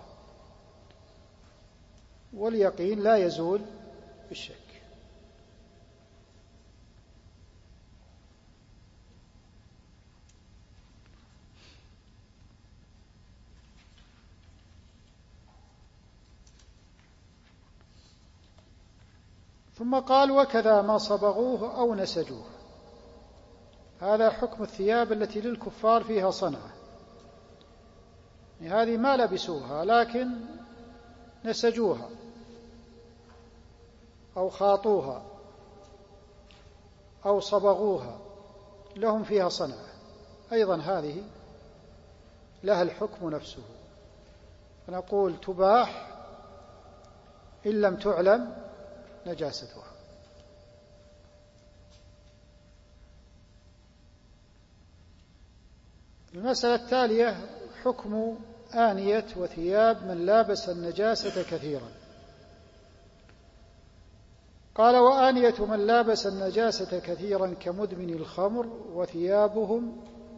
واليقين لا يزول بالشك. ثم قال وكذا ما صبغوه أو نسجوه. هذا حكم الثياب التي للكفار فيها صنعة، يعني هذه ما لبسوها لكن نسجوها أو خاطوها أو صبغوها، لهم فيها صنعة، أيضا هذه لها الحكم نفسه، فنقول تباح إن لم تعلم نجاستها. المسألة التالية حكم آنية وثياب من لابس النجاسة كثيرا. قال وآنية من لابس النجاسة كثيرا كمدمن الخمر وثيابهم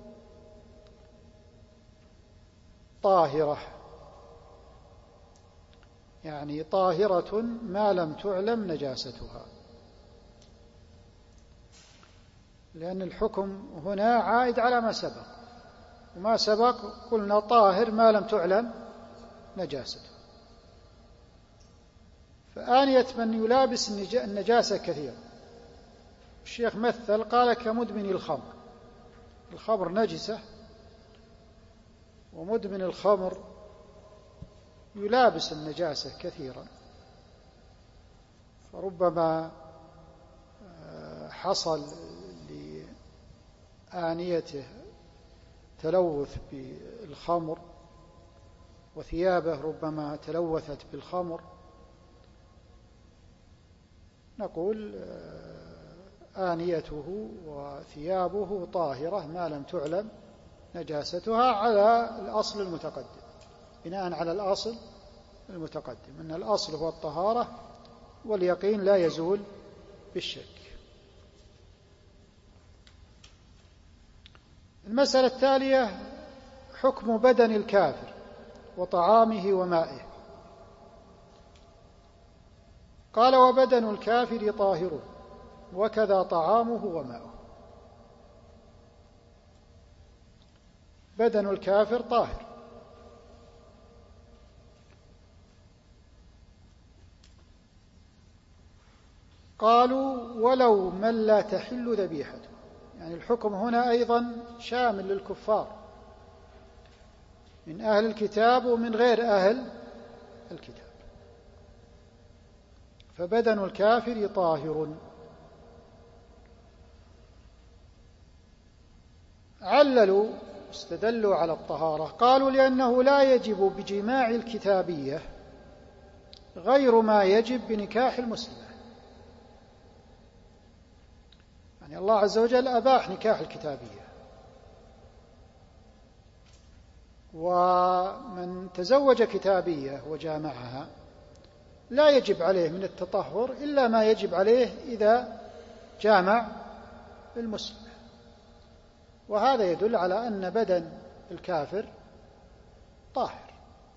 طاهرة، يعني طاهرة ما لم تعلم نجاستها، لأن الحكم هنا عائد على ما سبق، وما سبق قلنا طاهر ما لم تعلم نجاسته. فآنية من يلابس النجاسة كثيرا، الشيخ مثل قال كمدمن الخمر، الخمر نجسة، ومدمن الخمر يلابس النجاسة كثيرا، فربما حصل لآنيته تلوث بالخمر، وثيابه ربما تلوثت بالخمر، نقول آنيته وثيابه طاهرة ما لم تعلم نجاستها على الأصل المتقدم، بناء على الأصل المتقدم أن الأصل هو الطهارة واليقين لا يزول بالشك. المسألة التالية حكم بدن الكافر وطعامه ومائه. قال وبدن الكافر طاهر وكذا طعامه وماؤه. بدن الكافر طاهر، قالوا ولو من لا تحل ذبيحته، يعني الحكم هنا أيضا شامل للكفار من أهل الكتاب ومن غير أهل الكتاب. فبدن الكافر طاهر. عللوا استدلوا على الطهارة، قالوا لأنه لا يجب بجماع الكتابية غير ما يجب بنكاح المسلمة، يعني الله عز وجل أباح نكاح الكتابية، ومن تزوج كتابية وجامعها لا يجب عليه من التطهر إلا ما يجب عليه إذا جامع المسلمة، وهذا يدل على أن بدن الكافر طاهر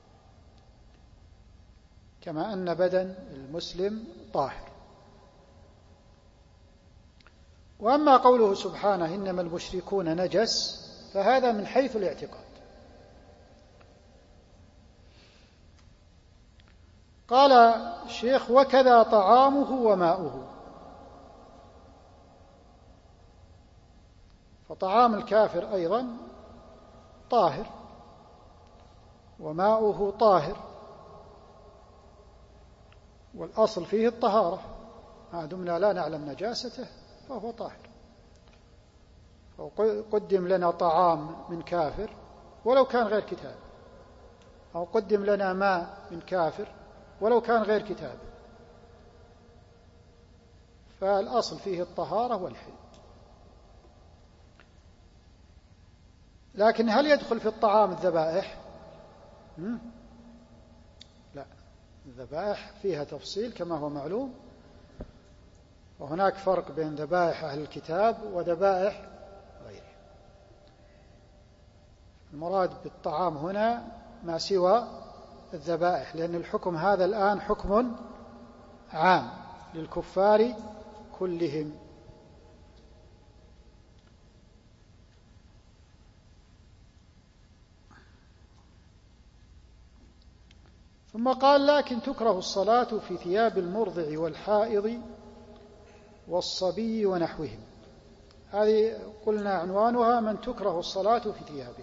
كما أن بدن المسلم طاهر. وأما قوله سبحانه إنما المشركون نجس فهذا من حيث الاعتقاد. قال الشيخ وكذا طعامه وماؤه. فطعام الكافر أيضا طاهر وماؤه طاهر، والأصل فيه الطهارة، ما دمنا لا نعلم نجاسته فهو طاهر. قدم لنا طعام من كافر ولو كان غير كتاب، أو قدم لنا ماء من كافر ولو كان غير كتاب، فالأصل فيه الطهارة والحل. لكن هل يدخل في الطعام الذبائح؟ لا، الذبائح فيها تفصيل كما هو معلوم، وهناك فرق بين ذبائح أهل الكتاب وذبائح غيره. المراد بالطعام هنا ما سوى الذبائح، لأن الحكم هذا الآن حكم عام للكفار كلهم. ثم قال لكن تكره الصلاة في ثياب المرضع والحائض والصبي ونحوهم. هذه قلنا عنوانها من تكره الصلاة في ثيابه.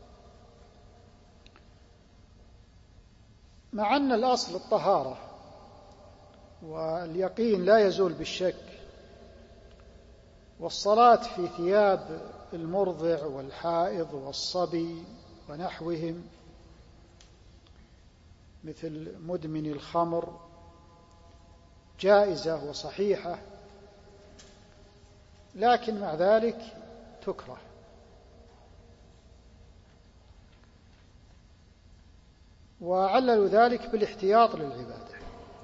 مع أن الأصل الطهارة واليقين لا يزول بالشك، والصلاة في ثياب المرضع والحائض والصبي ونحوهم مثل مدمن الخمر جائزة وصحيحة، لكن مع ذلك تكره. وعللوا ذلك بالاحتياط للعبادة.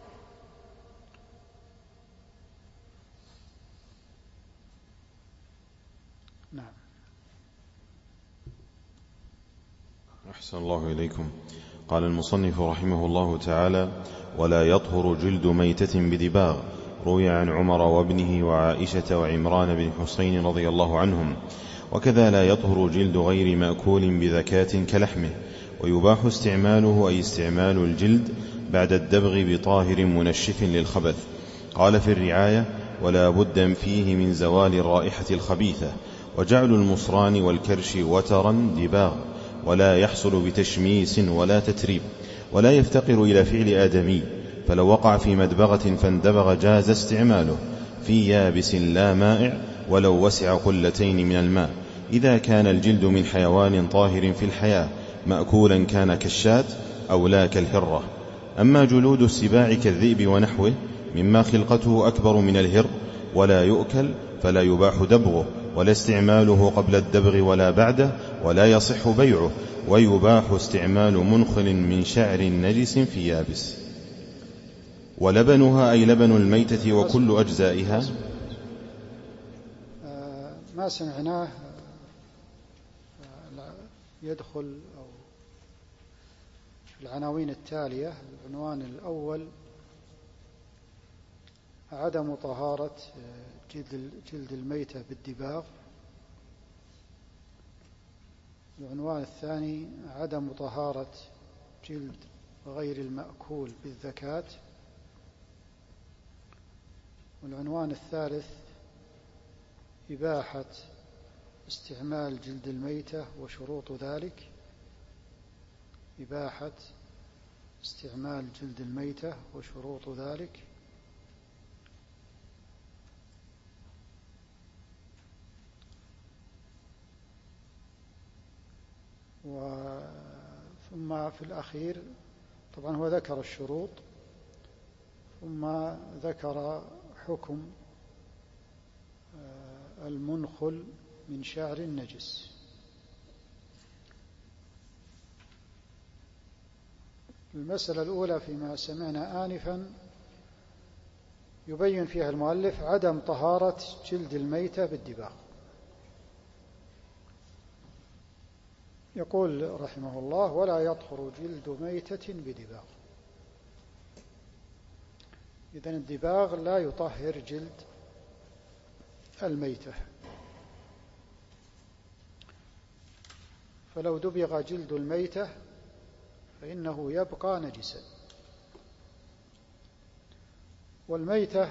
نعم. أحسن الله إليكم. قال المصنف رحمه الله تعالى: ولا يطهر جلد ميتة بدباغ. روي عن عمر وابنه وعائشة وعمران بن حسين رضي الله عنهم. وكذا لا يطهر جلد غير مأكول بذكاة كلحمه، ويباح استعماله أي استعمال الجلد بعد الدبغ بطاهر منشف للخبث. قال في الرعاية: ولا بد فيه من زوال الرائحة الخبيثة، وجعل المصران والكرش وترا دباغ، ولا يحصل بتشميس ولا تتريب، ولا يفتقر إلى فعل آدمي، فلو وقع في مدبغة فاندبغ جاز استعماله في يابس لا مائع ولو وسع قلتين من الماء، إذا كان الجلد من حيوان طاهر في الحياة مأكولا كان كالشاة أو لا كالهرة. أما جلود السباع كالذئب ونحوه مما خلقته أكبر من الهر ولا يؤكل فلا يباح دبغه ولا استعماله قبل الدبغ ولا بعده، ولا يصح بيعه، ويباح استعمال منخل من شعر نجس في يابس. ولبنها أي لبن الميتة وكل أجزائها. ما سمعناه يدخل أو العناوين التالية. العنوان الأول: عدم طهارة جلد الميتة بالدباغ. العنوان الثاني: عدم طهارة جلد غير المأكول بالذكاة. والعنوان الثالث: إباحة استعمال جلد الميتة وشروط ذلك. إباحة استعمال جلد الميتة وشروط ذلك. ثم في الأخير طبعا هو ذكر الشروط، ثم ذكر حكم المنخل من شعر النجس. المسألة الأولى فيما سمعنا آنفا يبين فيها المؤلف عدم طهارة جلد الميتة بالدباغ. يقول رحمه الله: ولا يطهر جلد ميتة بدباغ. إذن الدباغ لا يطهر جلد الميتة، فلو دبغ جلد الميتة فإنه يبقى نجسا. والميتة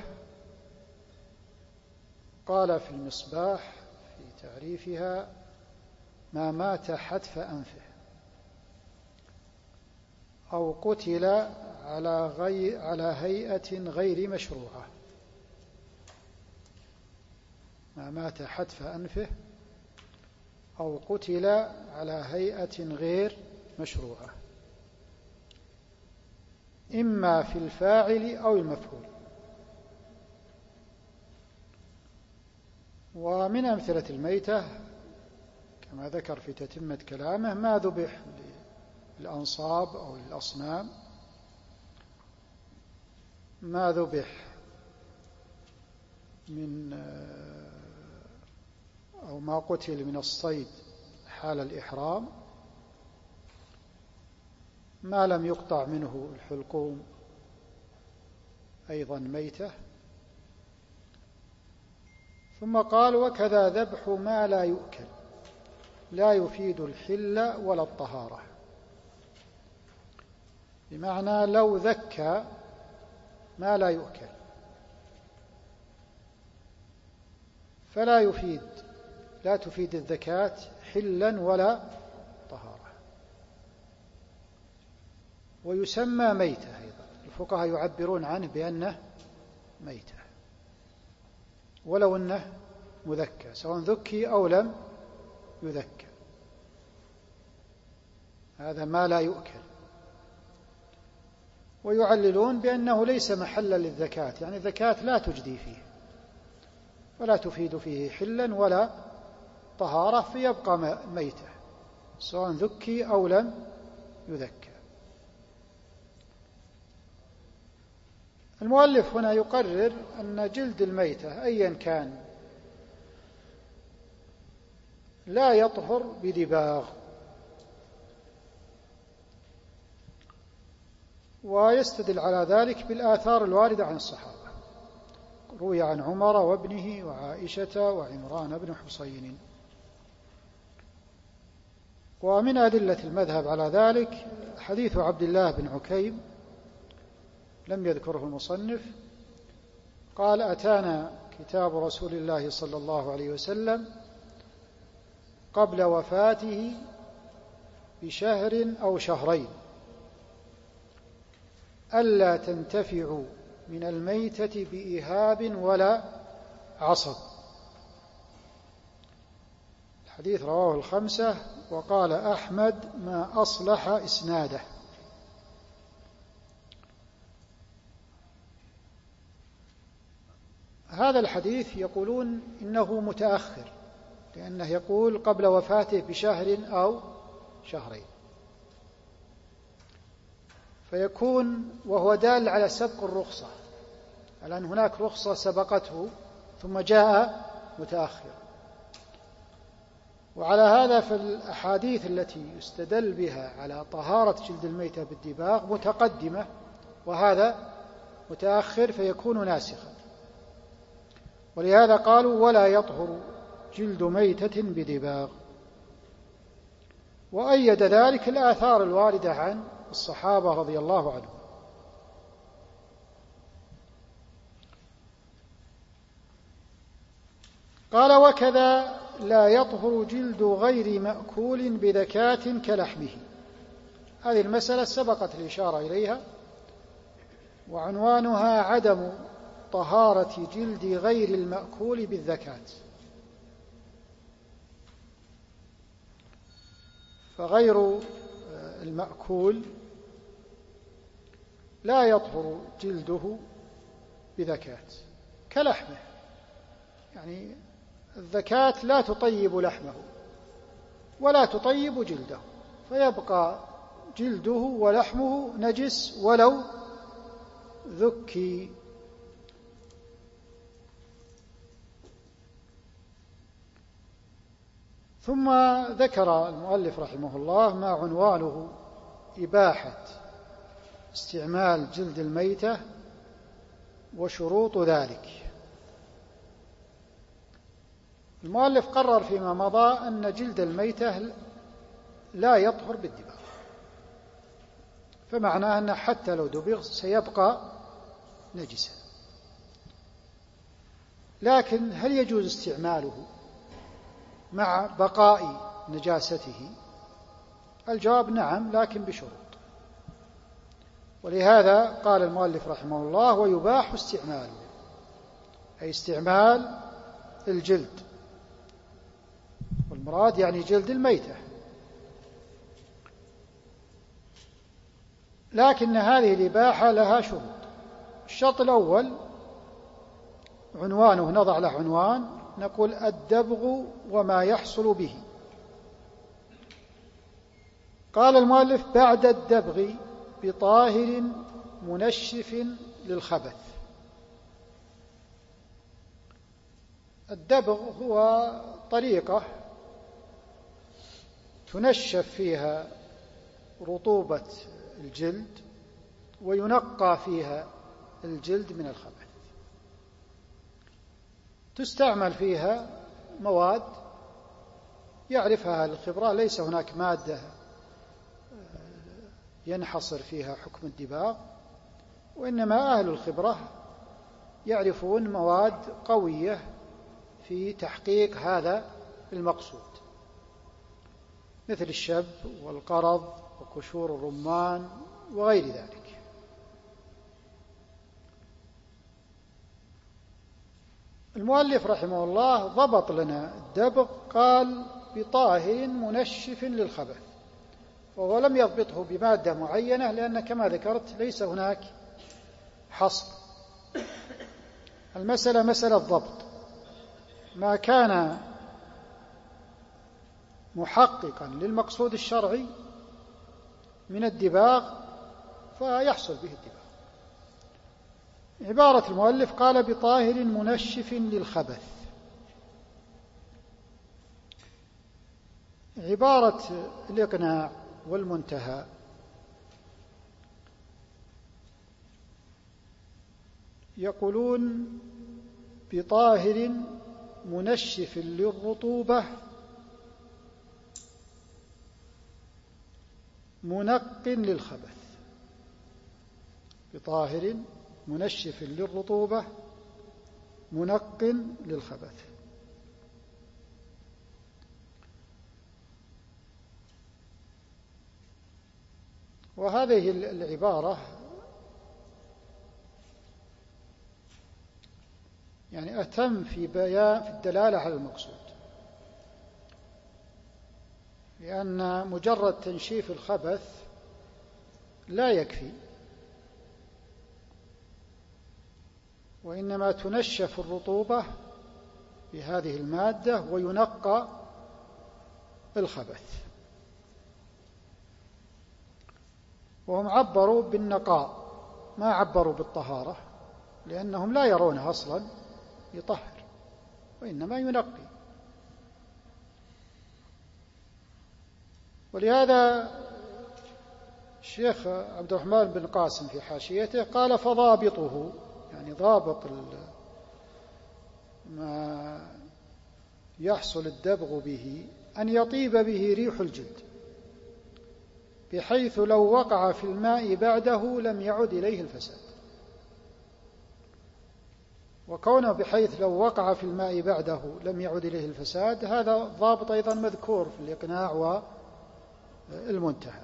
قال في المصباح في تعريفها: ما مات حتف أنفه أو قتل على هيئة غير مشروعة. ما مات حتف أنفه أو قتل على هيئة غير مشروعة، إما في الفاعل أو المفعول. ومن أمثلة الميتة كما ذكر في تتمة كلامه ما ذبح للأنصاب أو للأصنام، ما ذبح من أو ما قتل من الصيد حال الإحرام، ما لم يقطع منه الحلقوم أيضا ميتة. ثم قال: وكذا ذبح ما لا يؤكل لا يفيد الحل ولا الطهارة. بمعنى لو ذكى ما لا يؤكل لا تفيد الزكاة حلا ولا طهارة. ويسمى ميتة أيضا، الفقهاء يعبرون عنه بأنه ميتة ولو أنه مذكى، سواء ذكي أو لم يذكى، هذا ما لا يؤكل. ويعللون بأنه ليس محلا للزكاة، يعني الزكاة لا تجدي فيه ولا تفيد فيه حلا ولا طهارة، فيبقى ميتة سواء ذكي أو لم يذكى. المؤلف هنا يقرر أن جلد الميتة أيا كان لا يطهر بدباغ، ويستدل على ذلك بالآثار الواردة عن الصحابة، روي عن عمر وابنه وعائشة وعمران بن حصين. ومن أدلة المذهب على ذلك حديث عبد الله بن عكيم لم يذكره المصنف، قال: أتانا كتاب رسول الله صلى الله عليه وسلم قبل وفاته بشهر أو شهرين ألا تنتفعوا من الميتة بإهاب ولا عصب. الحديث رواه الخمسة، وقال أحمد: ما أصلح إسناده. هذا الحديث يقولون إنه متأخر، لأنه يقول قبل وفاته بشهر أو شهرين، فيكون وهو دال على سبق الرخصة، على أن هناك رخصة سبقته ثم جاء متأخر. وعلى هذا فالأحاديث التي يستدل بها على طهارة جلد الميتة بالدباغ متقدمة، وهذا متأخر، فيكون ناسخا. ولهذا قالوا: ولا يطهر جلد ميتة بدباغ. وأيد ذلك الآثار الواردة عن الصحابة رضي الله عنهم. قال: وكذا لا يطهر جلد غير مأكول بذكاة كلحمه. هذه المسألة سبقت الإشارة إليها، وعنوانها عدم طهارة جلد غير المأكول بالذكاة. فغير المأكول لا يطهر جلده بذكاة كلحمه، يعني الذكاة لا تطيب لحمه ولا تطيب جلده، فيبقى جلده ولحمه نجس ولو ذكي. ثم ذكر المؤلف رحمه الله ما عنوانه إباحة استعمال جلد الميتة وشروط ذلك. المؤلف قرر فيما مضى أن جلد الميتة لا يطهر بالدباغ، فمعناه أنه حتى لو دبغ سيبقى نجسا. لكن هل يجوز استعماله مع بقاء نجاسته؟ الجواب: نعم، لكن بشروط. ولهذا قال المؤلف رحمه الله: ويباح استعماله، أي استعمال الجلد، والمراد يعني جلد الميتة. لكن هذه الإباحة لها شروط. الشرط الأول عنوانه، نضع له عنوان، نقول: الدبغ وما يحصل به. قال المؤلف: بعد الدبغ بطاهر منشف للخبث. الدبغ هو طريقة تنشف فيها رطوبة الجلد وينقى فيها الجلد من الخبث. تستعمل فيها مواد يعرفها أهل الخبرة، ليس هناك مادة ينحصر فيها حكم الدباغ، وإنما أهل الخبرة يعرفون مواد قوية في تحقيق هذا المقصود، مثل الشب والقرض وقشور الرمان وغير ذلك. المؤلف رحمه الله ضبط لنا الدبغ، قال بطاهر منشف للخبث، وهو لم يضبطه بمادة معينة، لأن كما ذكرت ليس هناك حصر. المسألة مسألة ضبط، ما كان محققا للمقصود الشرعي من الدباغ فيحصل به الدباغ. عبارة المؤلف قال بطاهر منشف للخبث، عبارة الإقناع والمنتهى يقولون بطاهر منشف للرطوبة منق للخبث، بطاهر منشف للرطوبة منق للخبث. وهذه العبارة يعني أتم في بيان في الدلالة على المقصود، لأن مجرد تنشيف الخبث لا يكفي، وإنما تنشف الرطوبة بهذه المادة وينقى الخبث. وهم عبروا بالنقاء، ما عبروا بالطهارة، لأنهم لا يرونه أصلا يطهر، وإنما ينقي. ولهذا الشيخ عبد الرحمن بن قاسم في حاشيته قال فضابطه، يعني ضابط ما يحصل الدبغ به أن يطيب به ريح الجلد، بحيث لو وقع في الماء بعده لم يعد إليه الفساد. وكونه بحيث لو وقع في الماء بعده لم يعد إليه الفساد، هذا ضابط أيضا مذكور في الإقناع والمنتهى.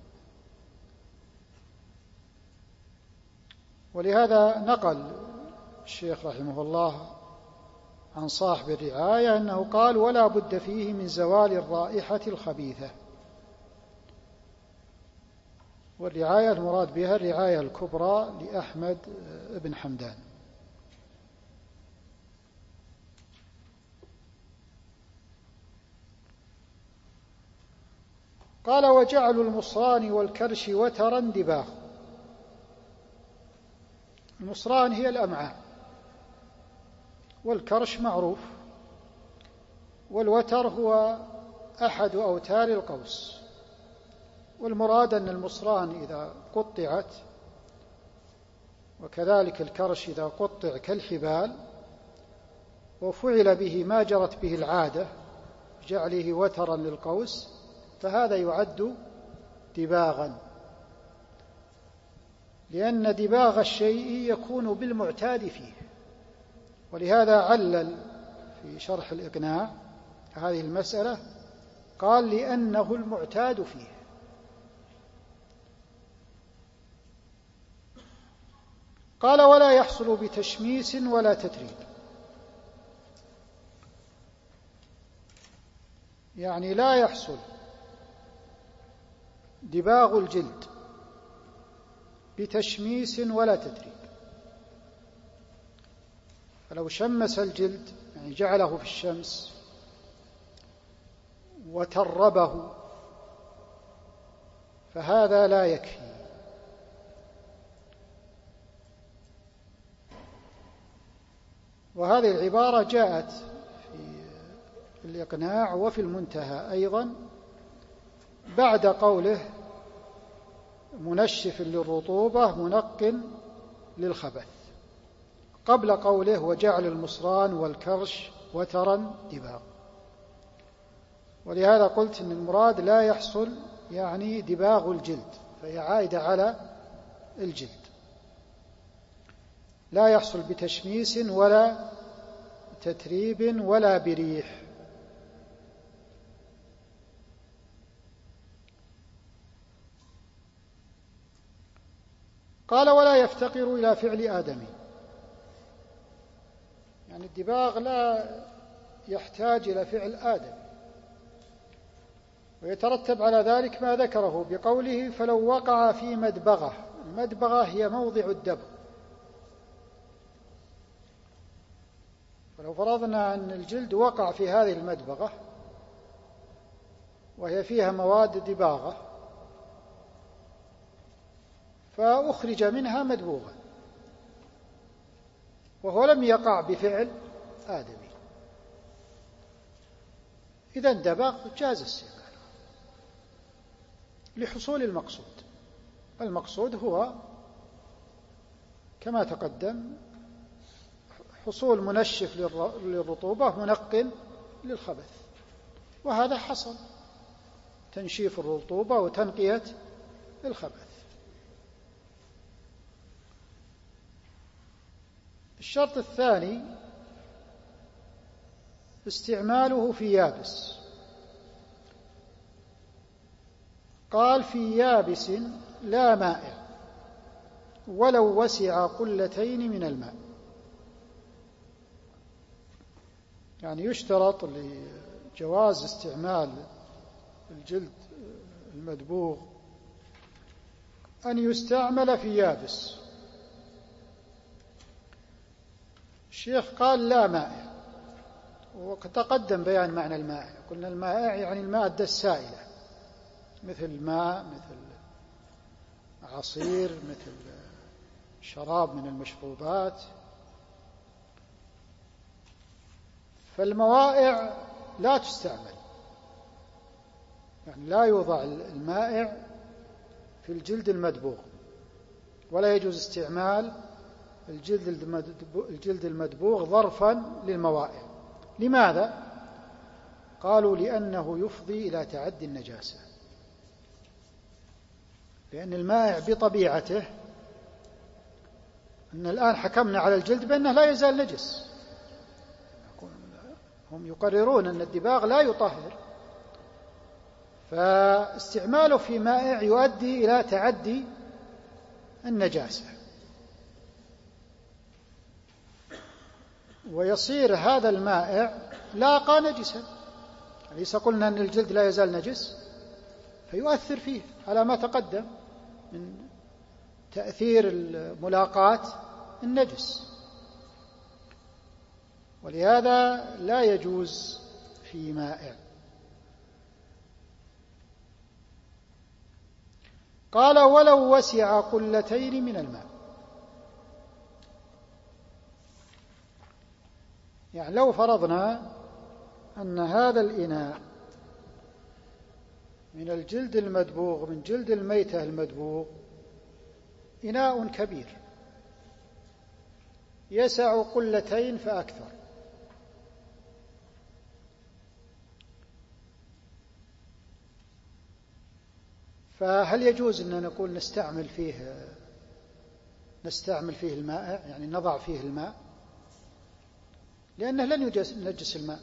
ولهذا نقل الشيخ رحمه الله عن صاحب الرعاية أنه قال ولا بد فيه من زوال الرائحة الخبيثة. والرعاية المراد بها الرعاية الكبرى لأحمد بن حمدان. قال وجعل المصران والكرش وترا دباغ. المصران هي الأمعاء، والكرش معروف، والوتر هو أحد أوتار القوس. والمراد أن المصران إذا قطعت، وكذلك الكرش إذا قطع كالحبال، وفعل به ما جرت به العادة جعله وترا للقوس، فهذا يعد دباغا، لأن دباغ الشيء يكون بالمعتاد فيه. ولهذا علل في شرح الإقناع هذه المسألة، قال لأنه المعتاد فيه. قال ولا يحصل بتشميس ولا تتريب، يعني لا يحصل دباغ الجلد بتشميس ولا تتريب. فلو شمس الجلد، يعني جعله في الشمس وتربه، فهذا لا يكفي. وهذه العبارة جاءت في الإقناع وفي المنتهى أيضا بعد قوله منشف للرطوبة منق للخبث، قبل قوله وجعل المصران والكرش وترا دباغ. ولهذا قلت إن المراد لا يحصل يعني دباغ الجلد، فهي عائدة على الجلد، لا يحصل بتشميس ولا بتتريب ولا بريح. قال ولا يفتقر إلى فعل آدمي، يعني الدباغ لا يحتاج إلى فعل آدم، ويترتب على ذلك ما ذكره بقوله فلو وقع في مدبغة. المدبغة هي موضع الدبغ، فلو فرضنا أن الجلد وقع في هذه المدبغة وهي فيها مواد دباغة فأخرج منها مدبوغا وهو لم يقع بفعل آدمي، إذا دبغ جاز استعماله لحصول المقصود. المقصود هو كما تقدم حصول منشف للرطوبة منق للخبث، وهذا حصل، تنشيف الرطوبة وتنقية الخبث. الشرط الثاني استعماله في يابس. قال في يابس لا مائع ولو وسع قلتين من الماء، يعني يشترط لجواز استعمال الجلد المدبوغ أن يستعمل في يابس. الشيخ قال لا مائع، وقد تقدم بيان معنى المائع. قلنا المائع يعني المادة السائلة، مثل الماء، مثل عصير، مثل شراب من المشروبات. فالموائع لا تستعمل، يعني لا يوضع المائع في الجلد المدبوغ، ولا يجوز استعمال الجلد المدبوغ ظرفا للموائع. لماذا؟ قالوا لأنه يفضي إلى تعدي النجاسة، لأن المائع بطبيعته أن الآن حكمنا على الجلد بأنه لا يزال نجس. هم يقررون أن الدباغ لا يطهر، فاستعماله في مائع يؤدي إلى تعدي النجاسة، ويصير هذا المائع لاقى نجسا. أليس قلنا أن الجلد لا يزال نجس؟ فيؤثر فيه على ما تقدم من تأثير ملاقاة النجس، ولهذا لا يجوز في مائع. قال ولو وسع قلتين من الماء، يعني لو فرضنا أن هذا الإناء من الجلد المدبوغ، من جلد الميتة المدبوغ، إناء كبير يسع قلتين فأكثر، فهل يجوز أن نقول نستعمل فيه المائع، يعني نضع فيه الماء؟ لأنه لن ينجس الماء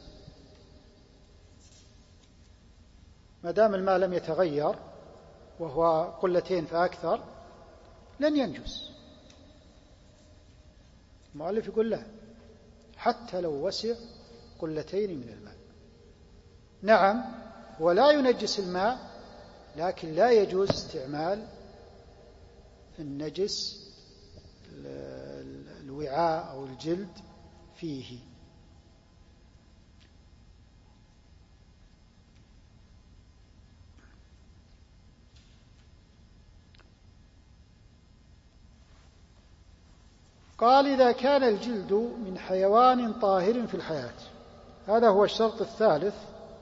ما دام الماء لم يتغير وهو قلتين فأكثر، لن ينجس. المؤلف يقول لا، حتى لو وسع قلتين من الماء. نعم ولا ينجس الماء، لكن لا يجوز استعمال النجس الوعاء أو الجلد فيه. قال إذا كان الجلد من حيوان طاهر في الحياة، هذا هو الشرط الثالث،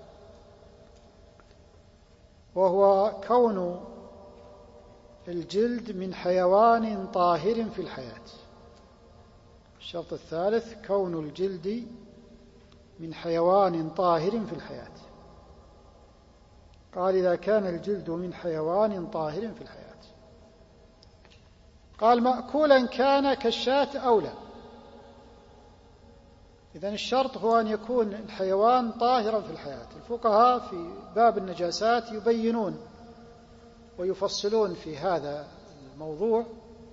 وهو كون الجلد من حيوان طاهر في الحياة. الشرط الثالث كون الجلد من حيوان طاهر في الحياة. قال إذا كان الجلد من حيوان طاهر في الحياة. قال مأكولا كان كالشاة أو لا. إذن الشرط هو أن يكون الحيوان طاهرا في الحياة. الفقهاء في باب النجاسات يبينون ويفصلون في هذا الموضوع.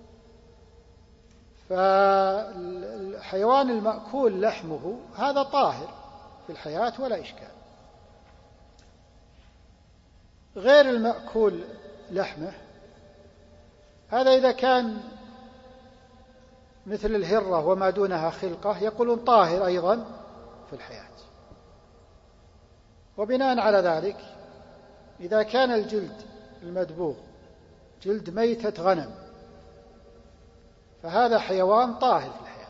فالحيوان المأكول لحمه هذا طاهر في الحياة ولا إشكال. غير المأكول لحمه هذا إذا كان مثل الهرة وما دونها خلقة يقولون طاهر أيضا في الحياة. وبناء على ذلك إذا كان الجلد المدبوغ جلد ميتة غنم فهذا حيوان طاهر في الحياة.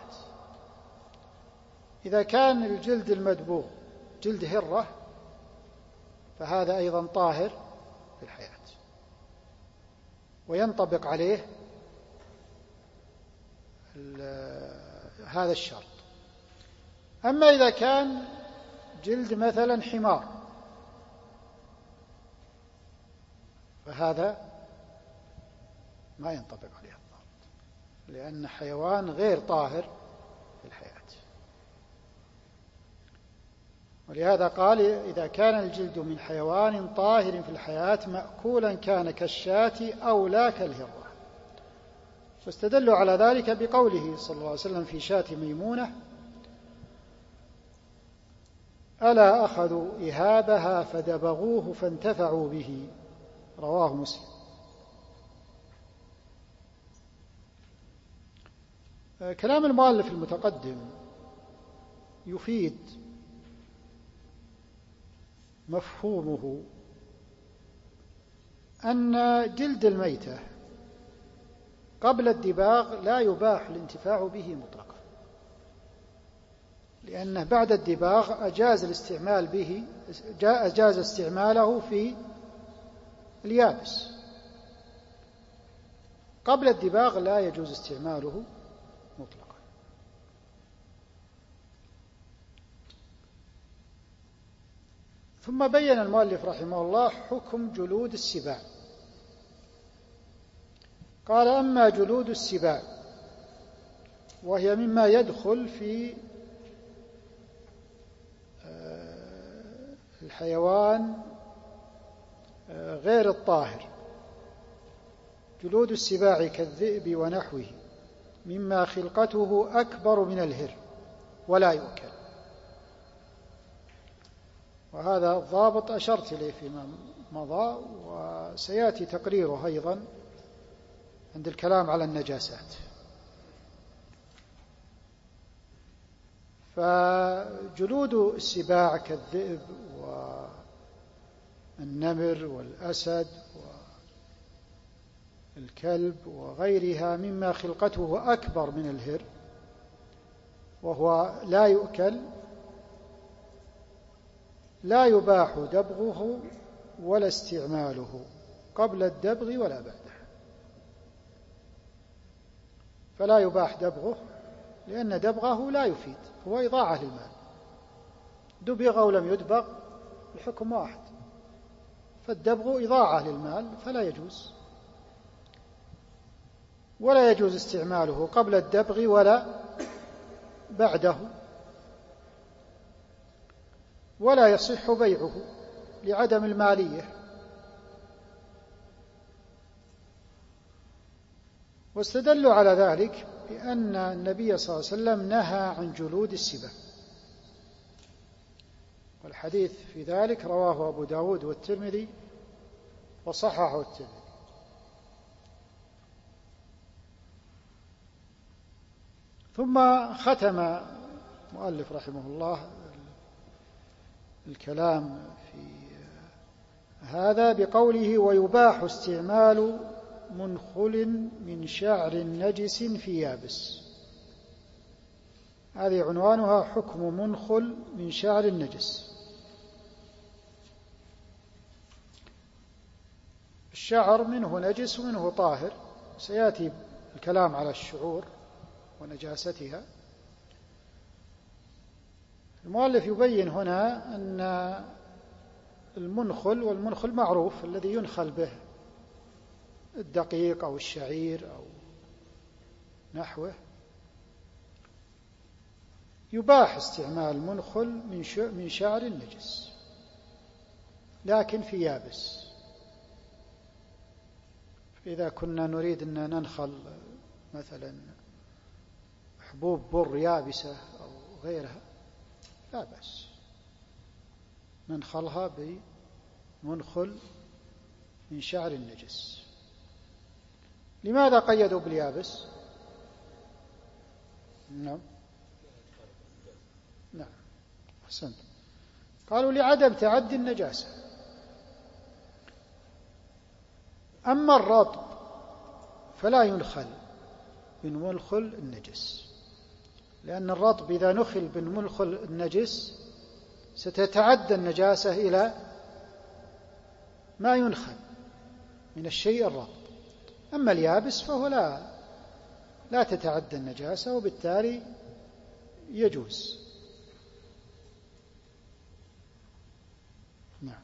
إذا كان الجلد المدبوغ جلد هرة فهذا أيضا طاهر في الحياة وينطبق عليه هذا الشرط. أما إذا كان جلد مثلا حمار فهذا ما ينطبق عليه الضابط، لأن حيوان غير طاهر في الحياة. ولهذا قال إذا كان الجلد من حيوان طاهر في الحياة مأكولا كان كالشاة أو لا كالهرة. فاستدلوا على ذلك بقوله صلى الله عليه وسلم في شاة ميمونة: ألا أخذوا إهابها فدبغوه فانتفعوا به، رواه مسلم. كلام المؤلف المتقدم يفيد مفهومه أن جلد الميتة قبل الدباغ لا يباح الانتفاع به مطلقا، لأنه بعد الدباغ أجاز استعماله في اليابس. قبل الدباغ لا يجوز استعماله مطلقا. ثم بين المؤلف رحمه الله حكم جلود السباع. قال: أما جلود السباع وهي مما يدخل في الحيوان غير الطاهر، جلود السباع كالذئب ونحوه مما خلقته أكبر من الهر ولا يؤكل. وهذا الضابط أشرت إليه فيما مضى، وسيأتي تقريره أيضا عند الكلام على النجاسات. فجلود السباع كالذئب والنمر والأسد والكلب وغيرها مما خلقته أكبر من الهر وهو لا يؤكل، لا يباح دبغه ولا استعماله قبل الدبغ ولا بعده. فلا يباح دبغه لأن دبغه لا يفيد، هو إضاعة للمال. دبغ أو لم يدبغ الحكم واحد، فالدبغ إضاعة للمال فلا يجوز. ولا يجوز استعماله قبل الدبغ ولا بعده، ولا يصح بيعه لعدم المالية. واستدلوا على ذلك بأن النبي صلى الله عليه وسلم نهى عن جلود السباع، والحديث في ذلك رواه أبو داود والترمذي وصححه الترمذي. ثم ختم مؤلف رحمه الله الكلام في هذا بقوله: ويباح استعمال منخل من شعر نجس في يابس. هذه عنوانها: حكم منخل من شعر النجس. الشعر منه نجس ومنه طاهر، سيأتي الكلام على الشعور ونجاستها. المؤلف يبين هنا أن المنخل، والمنخل معروف الذي ينخل به الدقيق أو الشعير أو نحوه، يباح استعمال منخل من شعر النجس، لكن في يابس. إذا كنا نريد أن ننخل مثلا حبوب بر يابسة أو غيرها لا بأس ننخلها بمنخل من شعر النجس. لماذا قيدوا باليابس؟ نعم أحسنت، قالوا لعدم تعدي النجاسة. أما الرطب فلا ينخل بمنخل النجس، لأن الرطب إذا نخل بمنخل النجس ستتعدى النجاسة إلى ما ينخل من الشيء الرطب. أما اليابس فهو لا تتعدى النجاسة، وبالتالي يجوز. نعم.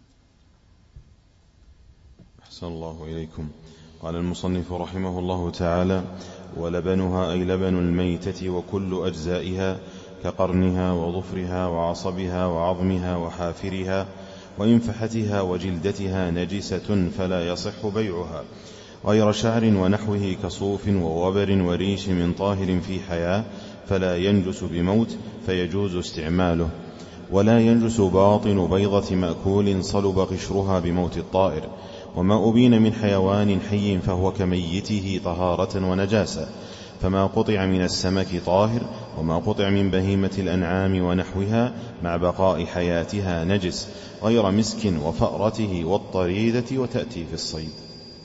أحسن الله إليكم. قال المصنف رحمه الله تعالى: ولبنها أي لبن الميتة وكل أجزائها كقرنها وظفرها وعصبها وعظمها وحافرها وإنفحتها وجلدتها نجسة فلا يصح بيعها، غير شعر ونحوه كصوف ووبر وريش من طاهر في حياة، فلا ينجس بموت فيجوز استعماله. ولا ينجس باطن بيضة مأكول صلب قشرها بموت الطائر. وما أبين من حيوان حي فهو كميته طهارة ونجاسة، فما قطع من السمك طاهر، وما قطع من بهيمة الأنعام ونحوها مع بقاء حياتها نجس، غير مسك وفأرته والطريدة وتأتي في الصيد.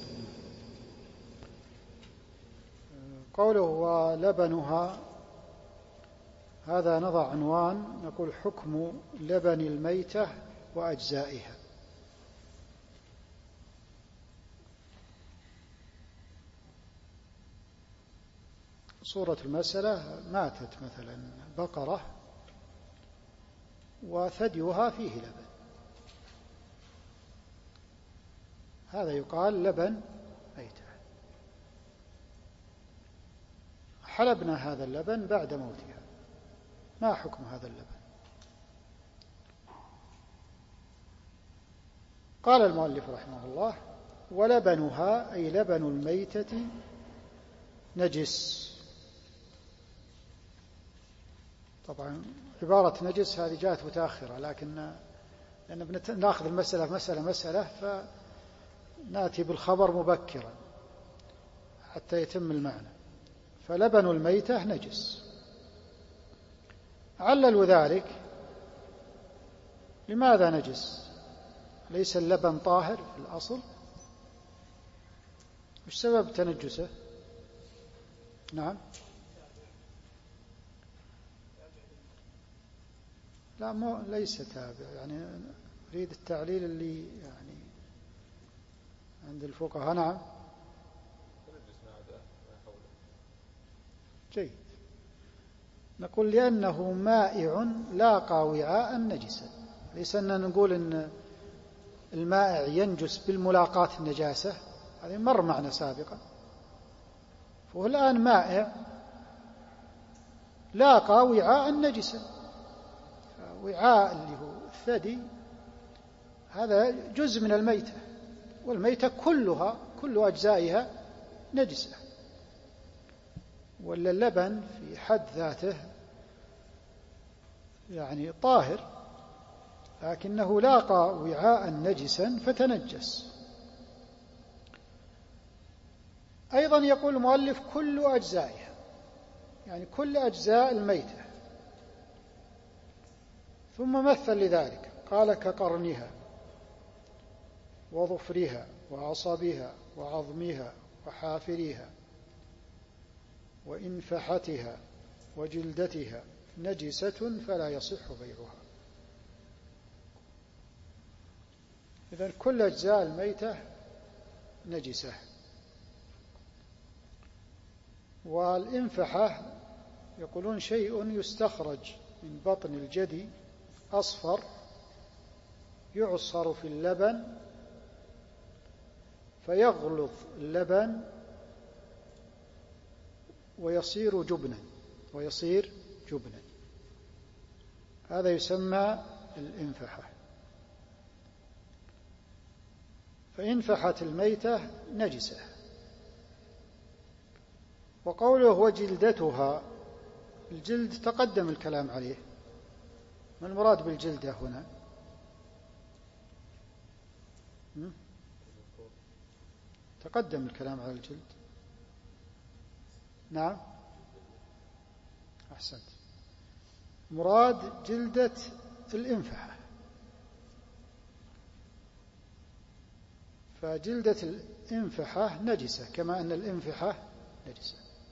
قوله ولبنها، هذا نضع عنوان نقول حكم لبن الميتة وأجزائها. صورة المسألة: ماتت مثلا بقرة وثديها فيه لبن، هذا يقال لبن ميتة. حلبنا هذا اللبن بعد موتها، ما حكم هذا اللبن؟ قال المؤلف رحمه الله: ولبنها أي لبن الميتة نجس. طبعا عبارة نجس هذه جاءت متأخرة، لأن نأخذ المسألة مسألة فنأتي بالخبر مبكرا حتى يتم المعنى. فلبن الميتة نجس. عللوا ذلك: لماذا نجس؟ ليس اللبن طاهر في الأصل؟ وش سبب تنجسه؟ نعم. لا، ليس تابع، يعني أريد التعليل اللي يعني عند الفقهاء. نعم جيد. نقول لأنه مائع لاقى وعاء نجسا، ليس أننا نقول أن المائع ينجس بالملاقاة النجاسة، هذه مر معنا سابقا. فهو الآن مائع لاقى وعاء نجسا، وعاء اللي هو الثدي هذا جزء من الميتة، والميتة كل أجزائها نجسة. ولا اللبن في حد ذاته يعني طاهر، لكنه لاقى وعاء نجسا فتنجس. أيضا يقول المؤلف كل أجزائها، يعني كل أجزاء الميتة. ثم مثل لذلك قال: كقرنها وظفرها وعصبها وعظمها وحافرها وإنفحتها وجلدتها نجسة فلا يصح بيعها. إذن كل أجزاء الميتة نجسة. والإنفحة يقولون شيء يستخرج من بطن الجدي أصفر يعصر في اللبن فيغلظ اللبن ويصير جبنا. هذا يسمى الإنفحة. فإنفحة الميتة نجسة. وقوله وجلدتها، الجلد تقدم الكلام عليه، ما المراد بالجلدة هنا؟ تقدم الكلام على الجلد. نعم، أحسنت، مراد جلدة الإنفحة. فجلدة الإنفحة نجسة كما أن الإنفحة نجسة.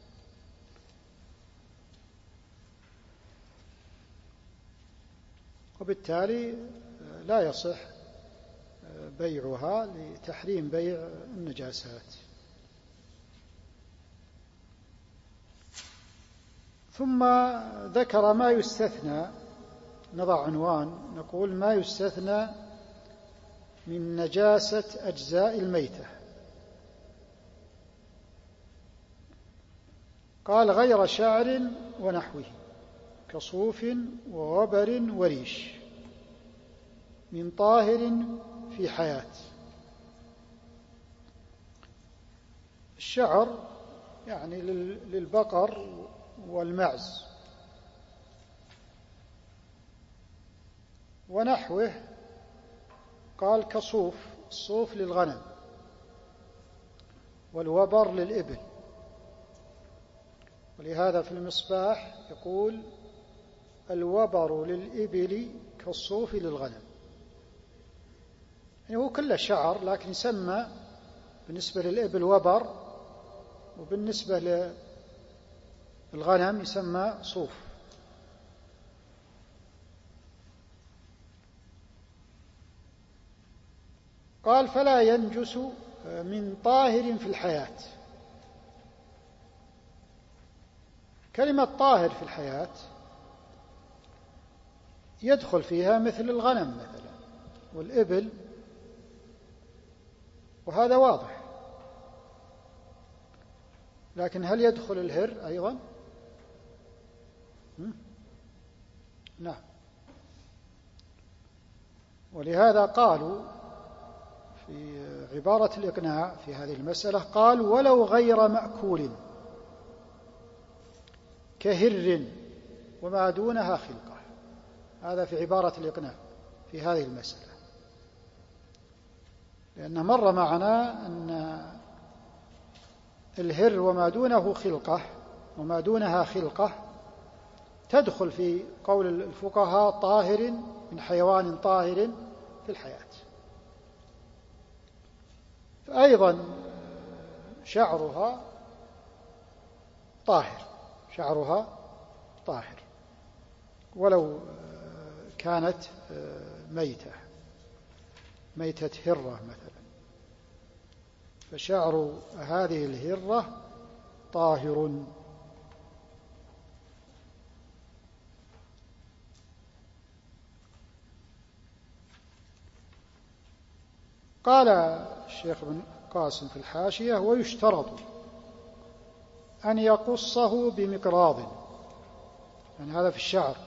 وبالتالي لا يصح بيعها لتحريم بيع النجاسات. ثم ذكر ما يستثنى، نضع عنوان نقول ما يستثنى من نجاسة أجزاء الميتة. قال غير شعر ونحوه كصوف ووبر وريش من طاهر في حياة. الشعر يعني للبقر والمعز، ونحوه قال كصوف، الصوف للغنم، والوبر للإبل. ولهذا في المصباح يقول الوبر للإبل كالصوف للغنم. يعني هو كله شعر، لكن يسمى بالنسبة للإبل وبر، وبالنسبة للغنم يسمى صوف. قال فلا ينجس من طاهر في الحياة. كلمة طاهر في الحياة يدخل فيها مثل الغنم مثلا والإبل، وهذا واضح. لكن هل يدخل الهر أيضا؟ نعم. ولهذا قالوا في عبارة الإقناع في هذه المسألة، قال ولو غير مأكول كهر وما دونها خلقة. هذا في عبارة الإقناع في هذه المسألة، لأن مر معنا أن الهر وما دونه خلقة وما دونها خلقة تدخل في قول الفقهاء طاهر من حيوان طاهر في الحياة. فأيضا شعرها طاهر، شعرها طاهر ولو كانت ميتة هرة مثلا، فشعر هذه الهرة طاهر. قال الشيخ بن قاسم في الحاشية ويشترط أن يقصه بمقراض، يعني هذا في الشعر،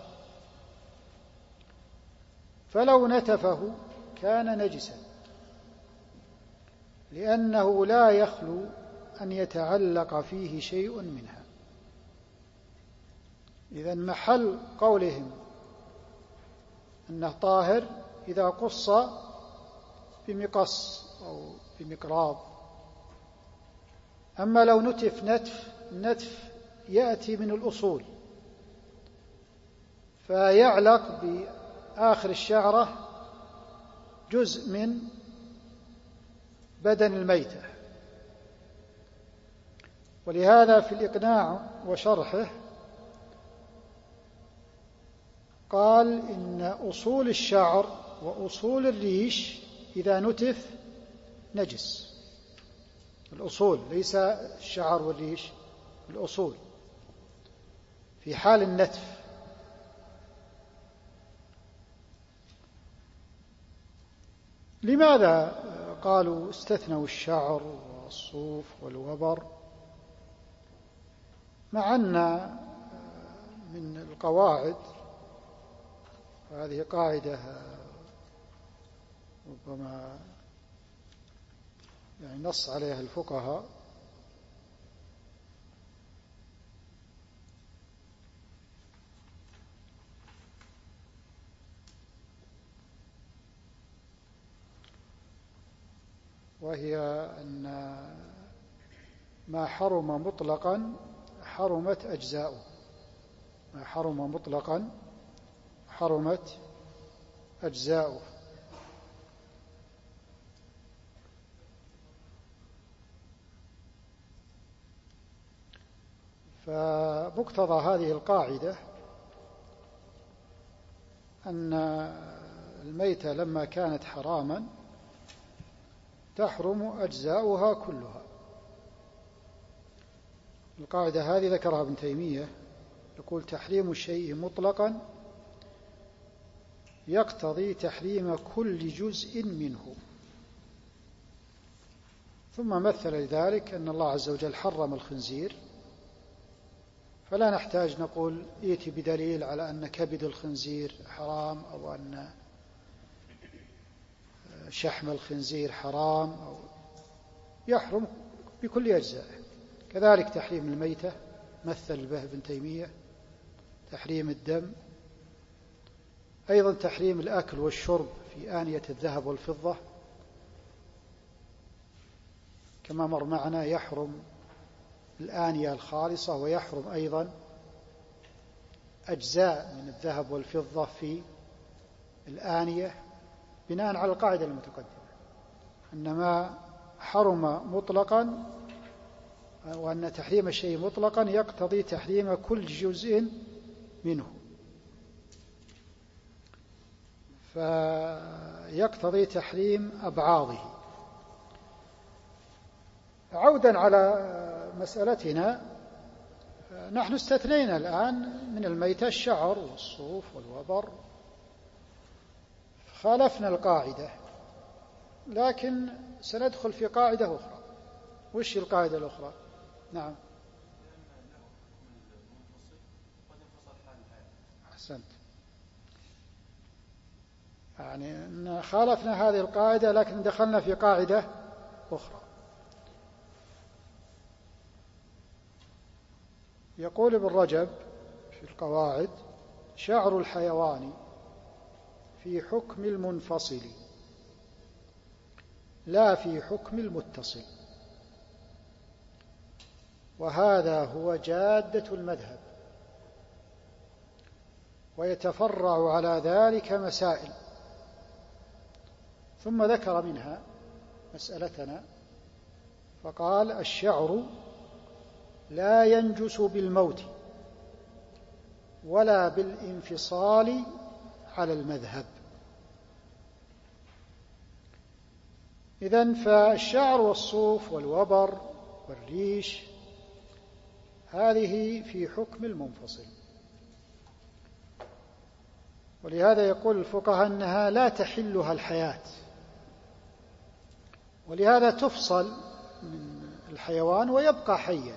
فلو نتفه كان نجسا، لأنه لا يخلو أن يتعلق فيه شيء منها. إذن محل قولهم أنه طاهر إذا قص بمقص أو بمقراض. أما لو نتف نتف يأتي من الأصول، فيعلق بآخر الشعرة جزء من بدن الميتة. ولهذا في الإقناع وشرحه قال إن أصول الشعر وأصول الريش إذا نتف نجس. الأصول ليس الشعر والريش، الأصول في حال النتف. لماذا قالوا استثنوا الشعر والصوف والوبر، مع أن من القواعد وهذه قاعدة ربما يعني نص عليها الفقهاء، وهي أن ما حرم مطلقا حرمت أجزاؤه. ما حرم مطلقا حرمت أجزاؤه. فمقتضى هذه القاعدة أن الميتة لما كانت حراما تحرم أجزاؤها كلها. القاعدة هذه ذكرها ابن تيمية، يقول: تحريم الشيء مطلقا يقتضي تحريم كل جزء منه. ثم مثل لذلك أن الله عز وجل حرم الخنزير، فلا نحتاج نقول ائت بدليل على أن كبد الخنزير حرام، أو أن شحم الخنزير حرام، أو يحرم بكل أجزائه. كذلك تحريم الميتة مثل به ابن تيمية، تحريم الدم، أيضا تحريم الأكل والشرب في آنية الذهب والفضة كما مر معنا، يحرم الآنية الخالصة، ويحرم أيضا أجزاء من الذهب والفضة في الآنية، بناء على القاعدة المتقدمة أن ما حرم مطلقا، وأن تحريم الشيء مطلقا يقتضي تحريم كل جزء منه، فيقتضي تحريم أبعاضه. عودا على مسألتنا، نحن استثنينا الآن من الميتة الشعر والصوف والوبر، خالفنا القاعدة، لكن سندخل في قاعدة أخرى. وش القاعدة الأخرى؟ نعم، أحسنت. يعني خالفنا هذه القاعدة لكن دخلنا في قاعدة أخرى. يقول ابن رجب في القواعد: شعر الحيوان في حكم المنفصل لا في حكم المتصل، وهذا هو جادة المذهب، ويتفرع على ذلك مسائل. ثم ذكر منها مسألتنا فقال: الشعر لا ينجس بالموت ولا بالانفصال على المذهب. إذن فالشعر والصوف والوبر والريش هذه في حكم المنفصل، ولهذا يقول الفقهاء أنها لا تحلها الحياة، ولهذا تفصل من الحيوان ويبقى حيا.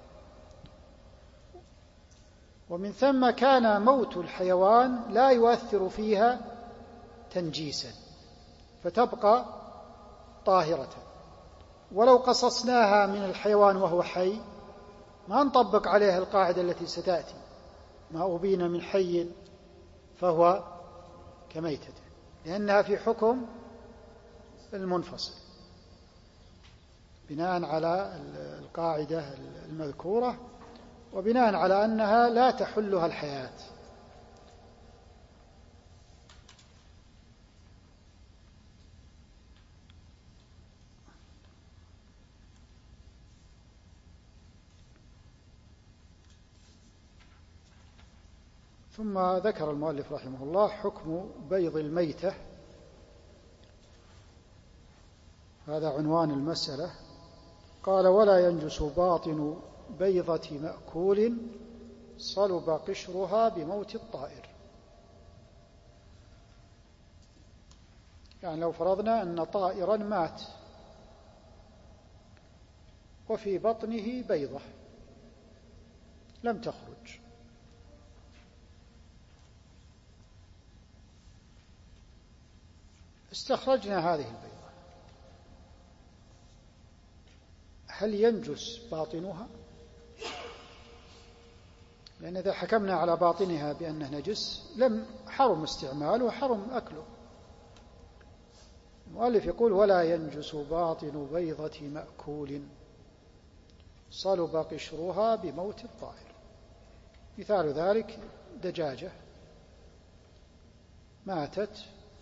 ومن ثم كان موت الحيوان لا يؤثر فيها تنجيسا، فتبقى طاهرة. ولو قصصناها من الحيوان وهو حي ما نطبق عليها القاعدة التي ستأتي: ما أبين من حي فهو كميتته، لأنها في حكم المنفصل بناء على القاعدة المذكورة، وبناء على أنها لا تحلها الحياة. ثم ذكر المؤلف رحمه الله حكم بيض الميتة، هذا عنوان المسألة. قال: ولا ينجس باطن بيضة مأكول صلب قشرها بموت الطائر. يعني لو فرضنا أن طائرا مات وفي بطنه بيضة لم تخرج، استخرجنا هذه البيضة، هل ينجس باطنها؟ لأن إذا حكمنا على باطنها بأنه نجس لم حرم استعماله وحرم أكله. المؤلف يقول: ولا ينجس باطن بيضة مأكول صلب قشرها بموت الطائر. مثال ذلك دجاجة ماتت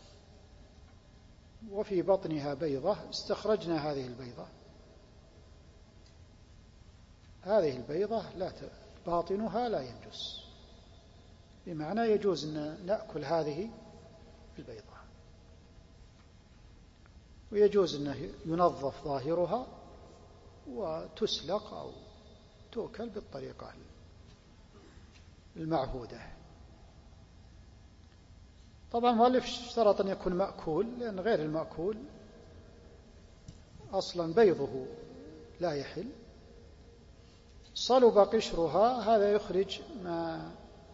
وفي بطنها بيضة، استخرجنا هذه البيضة، هذه البيضة باطنها لا ينجس، بمعنى يجوز أن نأكل هذه البيضة، ويجوز أنه ينظف ظاهرها وتسلق أو تؤكل بالطريقة المعهودة. طبعا المؤلف اشترط أن يكون مأكول، لأن غير المأكول أصلا بيضه لا يحل. صلب قشرها، هذا يخرج ما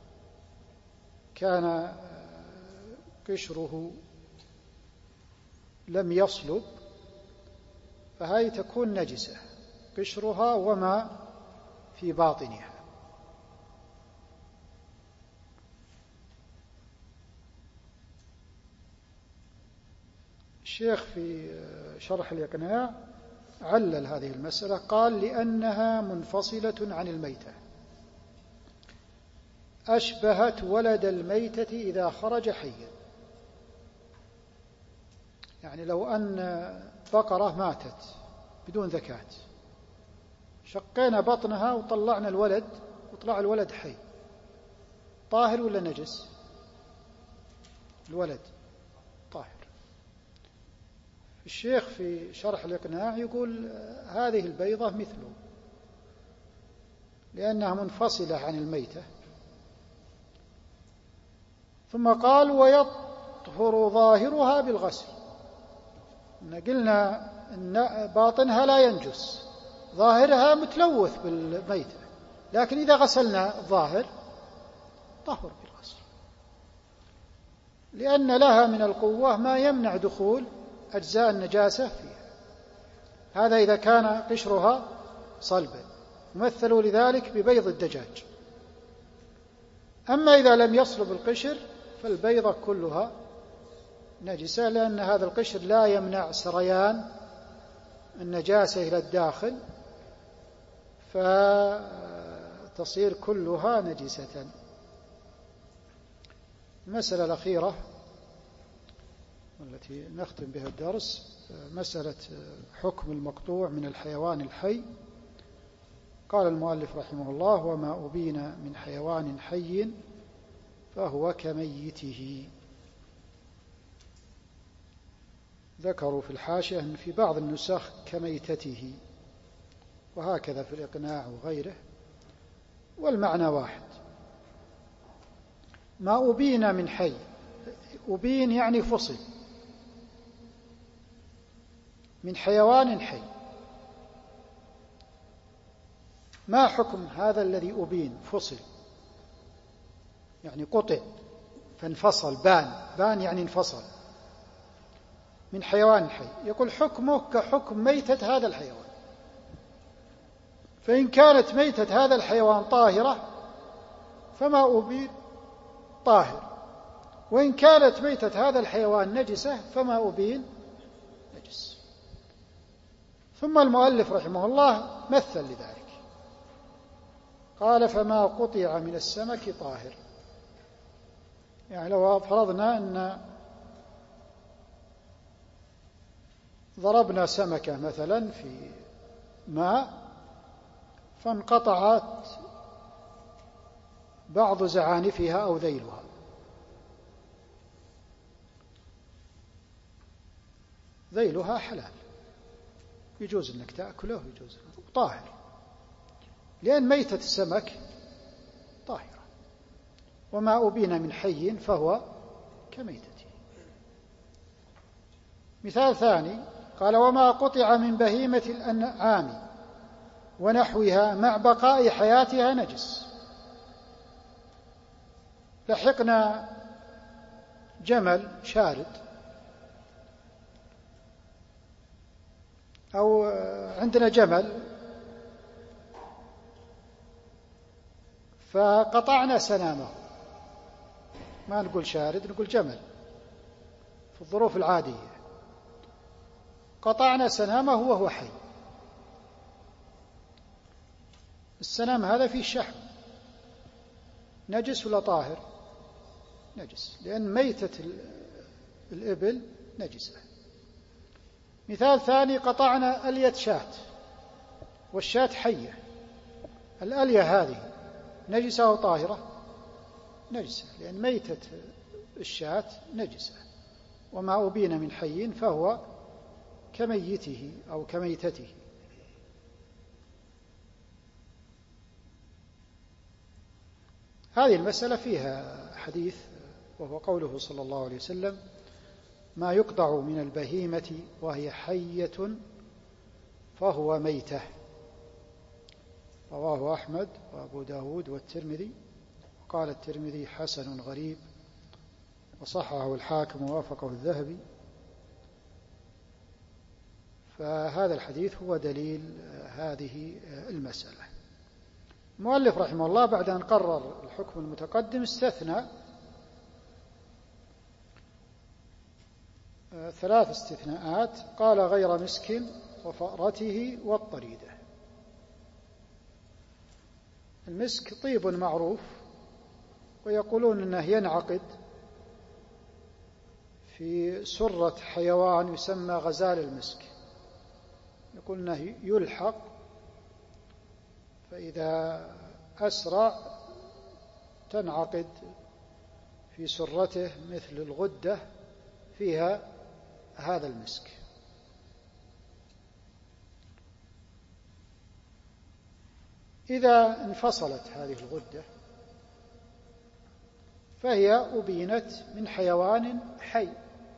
كان قشره لم يصلب، فهي تكون نجسة، قشرها وما في باطنها. الشيخ في شرح الإقناع علل هذه المسألة، قال: لأنها منفصلة عن الميتة، أشبهت ولد الميتة إذا خرج حيا. يعني لو أن بقرة ماتت بدون ذكاة، شقينا بطنها وطلعنا الولد وطلع الولد حي، طاهر ولا نجس؟ الولد طاهر. الشيخ في شرح الإقناع يقول: هذه البيضة مثله، لأنها منفصلة عن الميتة. ثم قال: ويطهر ظاهرها بالغسل. قلنا إن باطنها لا ينجس، ظاهرها متلوث بالميتة، لكن إذا غسلنا الظاهر طهر بالغسل، لأن لها من القوة ما يمنع دخول أجزاء النجاسة فيها. هذا إذا كان قشرها صلبا، مثلوا لذلك ببيض الدجاج. أما إذا لم يصلب القشر فالبيضة كلها نجسة، لأن هذا القشر لا يمنع سريان النجاسة إلى الداخل، فتصير كلها نجسة. المسألة الأخيرة والتي نختم بها الدرس مسألة حكم المقطوع من الحيوان الحي. قال المؤلف رحمه الله: وما أبين من حيوان حي فهو كميته. ذكروا في الحاشية أن في بعض النسخ كميتته، وهكذا في الإقناع وغيره، والمعنى واحد. ما أبين من حي، أبين يعني فصل، من حيوان حي. ما حكم هذا الذي أبين فصل؟ يعني قطع فانفصل، بان يعني انفصل من حيوان حي. يقول: حكمه كحكم ميتة هذا الحيوان. فإن كانت ميتة هذا الحيوان طاهرة فما أبين طاهر، وإن كانت ميتة هذا الحيوان نجسة فما أبين نجس. ثم المؤلف رحمه الله مثل لذلك، قال: فما قطع من السمك طاهر. يعني لو فرضنا أن ضربنا سمكة مثلا في ماء فانقطعت بعض زعانفها أو ذيلها، ذيلها حلال، يجوز أنك تأكله، يجوز طاهر، لأن ميتة السمك طاهرة. وما أبين من حي فهو كميتته. مثال ثاني قال: وما قطع من بهيمة الأنعام ونحوها مع بقاء حياتها نجس. لحقنا جمل شارد أو عندنا جمل فقطعنا سنامه، ما نقول شارد، نقول جمل في الظروف العادية، قطعنا سنامه وهو حي. السنام هذا فيه شحم، نجس ولا طاهر؟ نجس، لأن ميتة الإبل نجسة. مثال ثاني، قطعنا ألية شاة والشاة حية، الألية هذه نجسة أو طاهرة؟ نجسة، لأن ميتة الشاة نجسة، وما أبين من حي فهو كميته أو كميتته. هذه المسألة فيها حديث، وهو قوله صلى الله عليه وسلم: ما يقطع من البهيمة وهي حية فهو ميتة، رواه أحمد وأبو داود والترمذي، وقال الترمذي حسن غريب، وصححه الحاكم ووافقه الذهبي. فهذا الحديث هو دليل هذه المسألة. المؤلف رحمه الله بعد أن قرر الحكم المتقدم استثنى 3 استثناءات، قال: غير مسك وفأرته والطريدة. المسك طيب معروف، ويقولون أنه ينعقد في سرة حيوان يسمى غزال المسك، يقول أنه يلحق، فإذا أسرع تنعقد في سرته مثل الغدة فيها هذا المسك. إذا انفصلت هذه الغدة فهي أبينت من حيوان حي،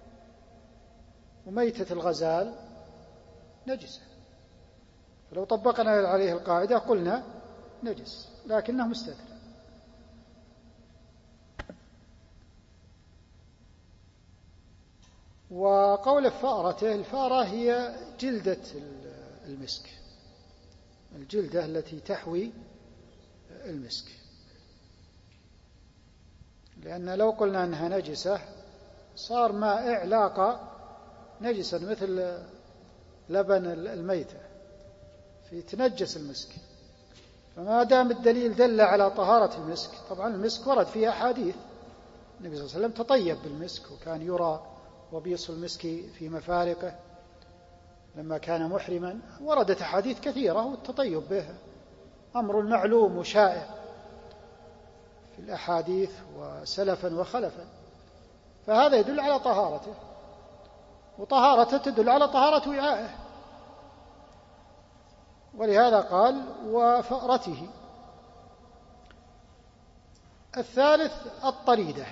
وميتة الغزال نجسة، فلو طبقنا عليه القاعدة قلنا نجس، لكنه مستثنى. وقول فأرته، الفأرة هي جلدة المسك، الجلدة التي تحوي المسك، لأن لو قلنا أنها نجسة صار مائع لاقى نجسا مثل لبن الميتة فيتنجس المسك. فما دام الدليل دل على طهارة المسك، طبعا المسك ورد فيه أحاديث، النبي صلى الله عليه وسلم تطيب بالمسك، وكان يرى وبيص المسك في مفارقه لما كان محرما، وردت أحاديث كثيرة، والتطيب به أمر معلوم وشائع في الأحاديث وسلفا وخلفا، فهذا يدل على طهارته، وطهارته تدل على طهارة وعائه، ولهذا قال: وفأرته. الثالث الطريدة،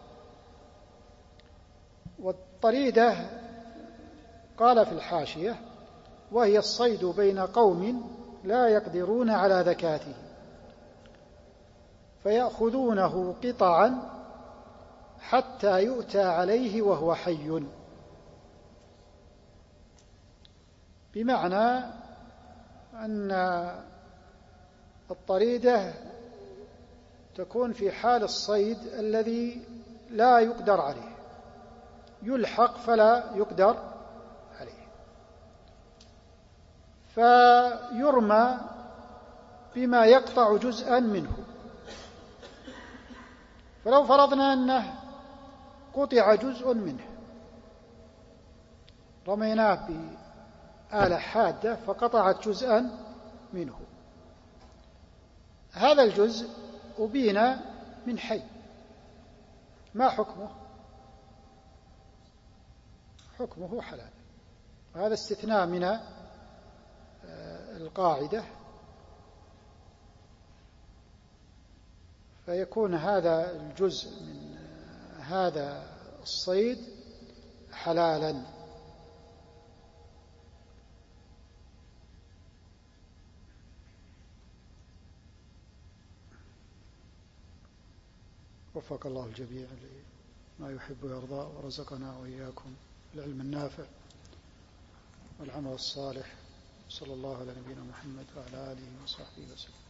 والطريدة قال في الحاشية: وهي الصيد بين قوم لا يقدرون على ذكاته فيأخذونه قطعا حتى يؤتى عليه وهو حي، بمعنى أن الطريدة تكون في حال الصيد الذي لا يقدر عليه، يلحق فلا يقدر عليه، فيرمى بما يقطع جزءا منه. فلو فرضنا أنه قطع جزء منه، رميناه بآلة حادة فقطعت جزءا منه، هذا الجزء أبين من حي، ما حكمه؟ حكمه حلال، وهذا استثناء من القاعدة، فيكون هذا الجزء من هذا الصيد حلالا. وفق الله الجميع لما يحب ويرضى، ورزقنا وإياكم العلم النافع. والعمل الصالح. صلى الله على نبينا محمد وعلى آله وصحبه وسلم.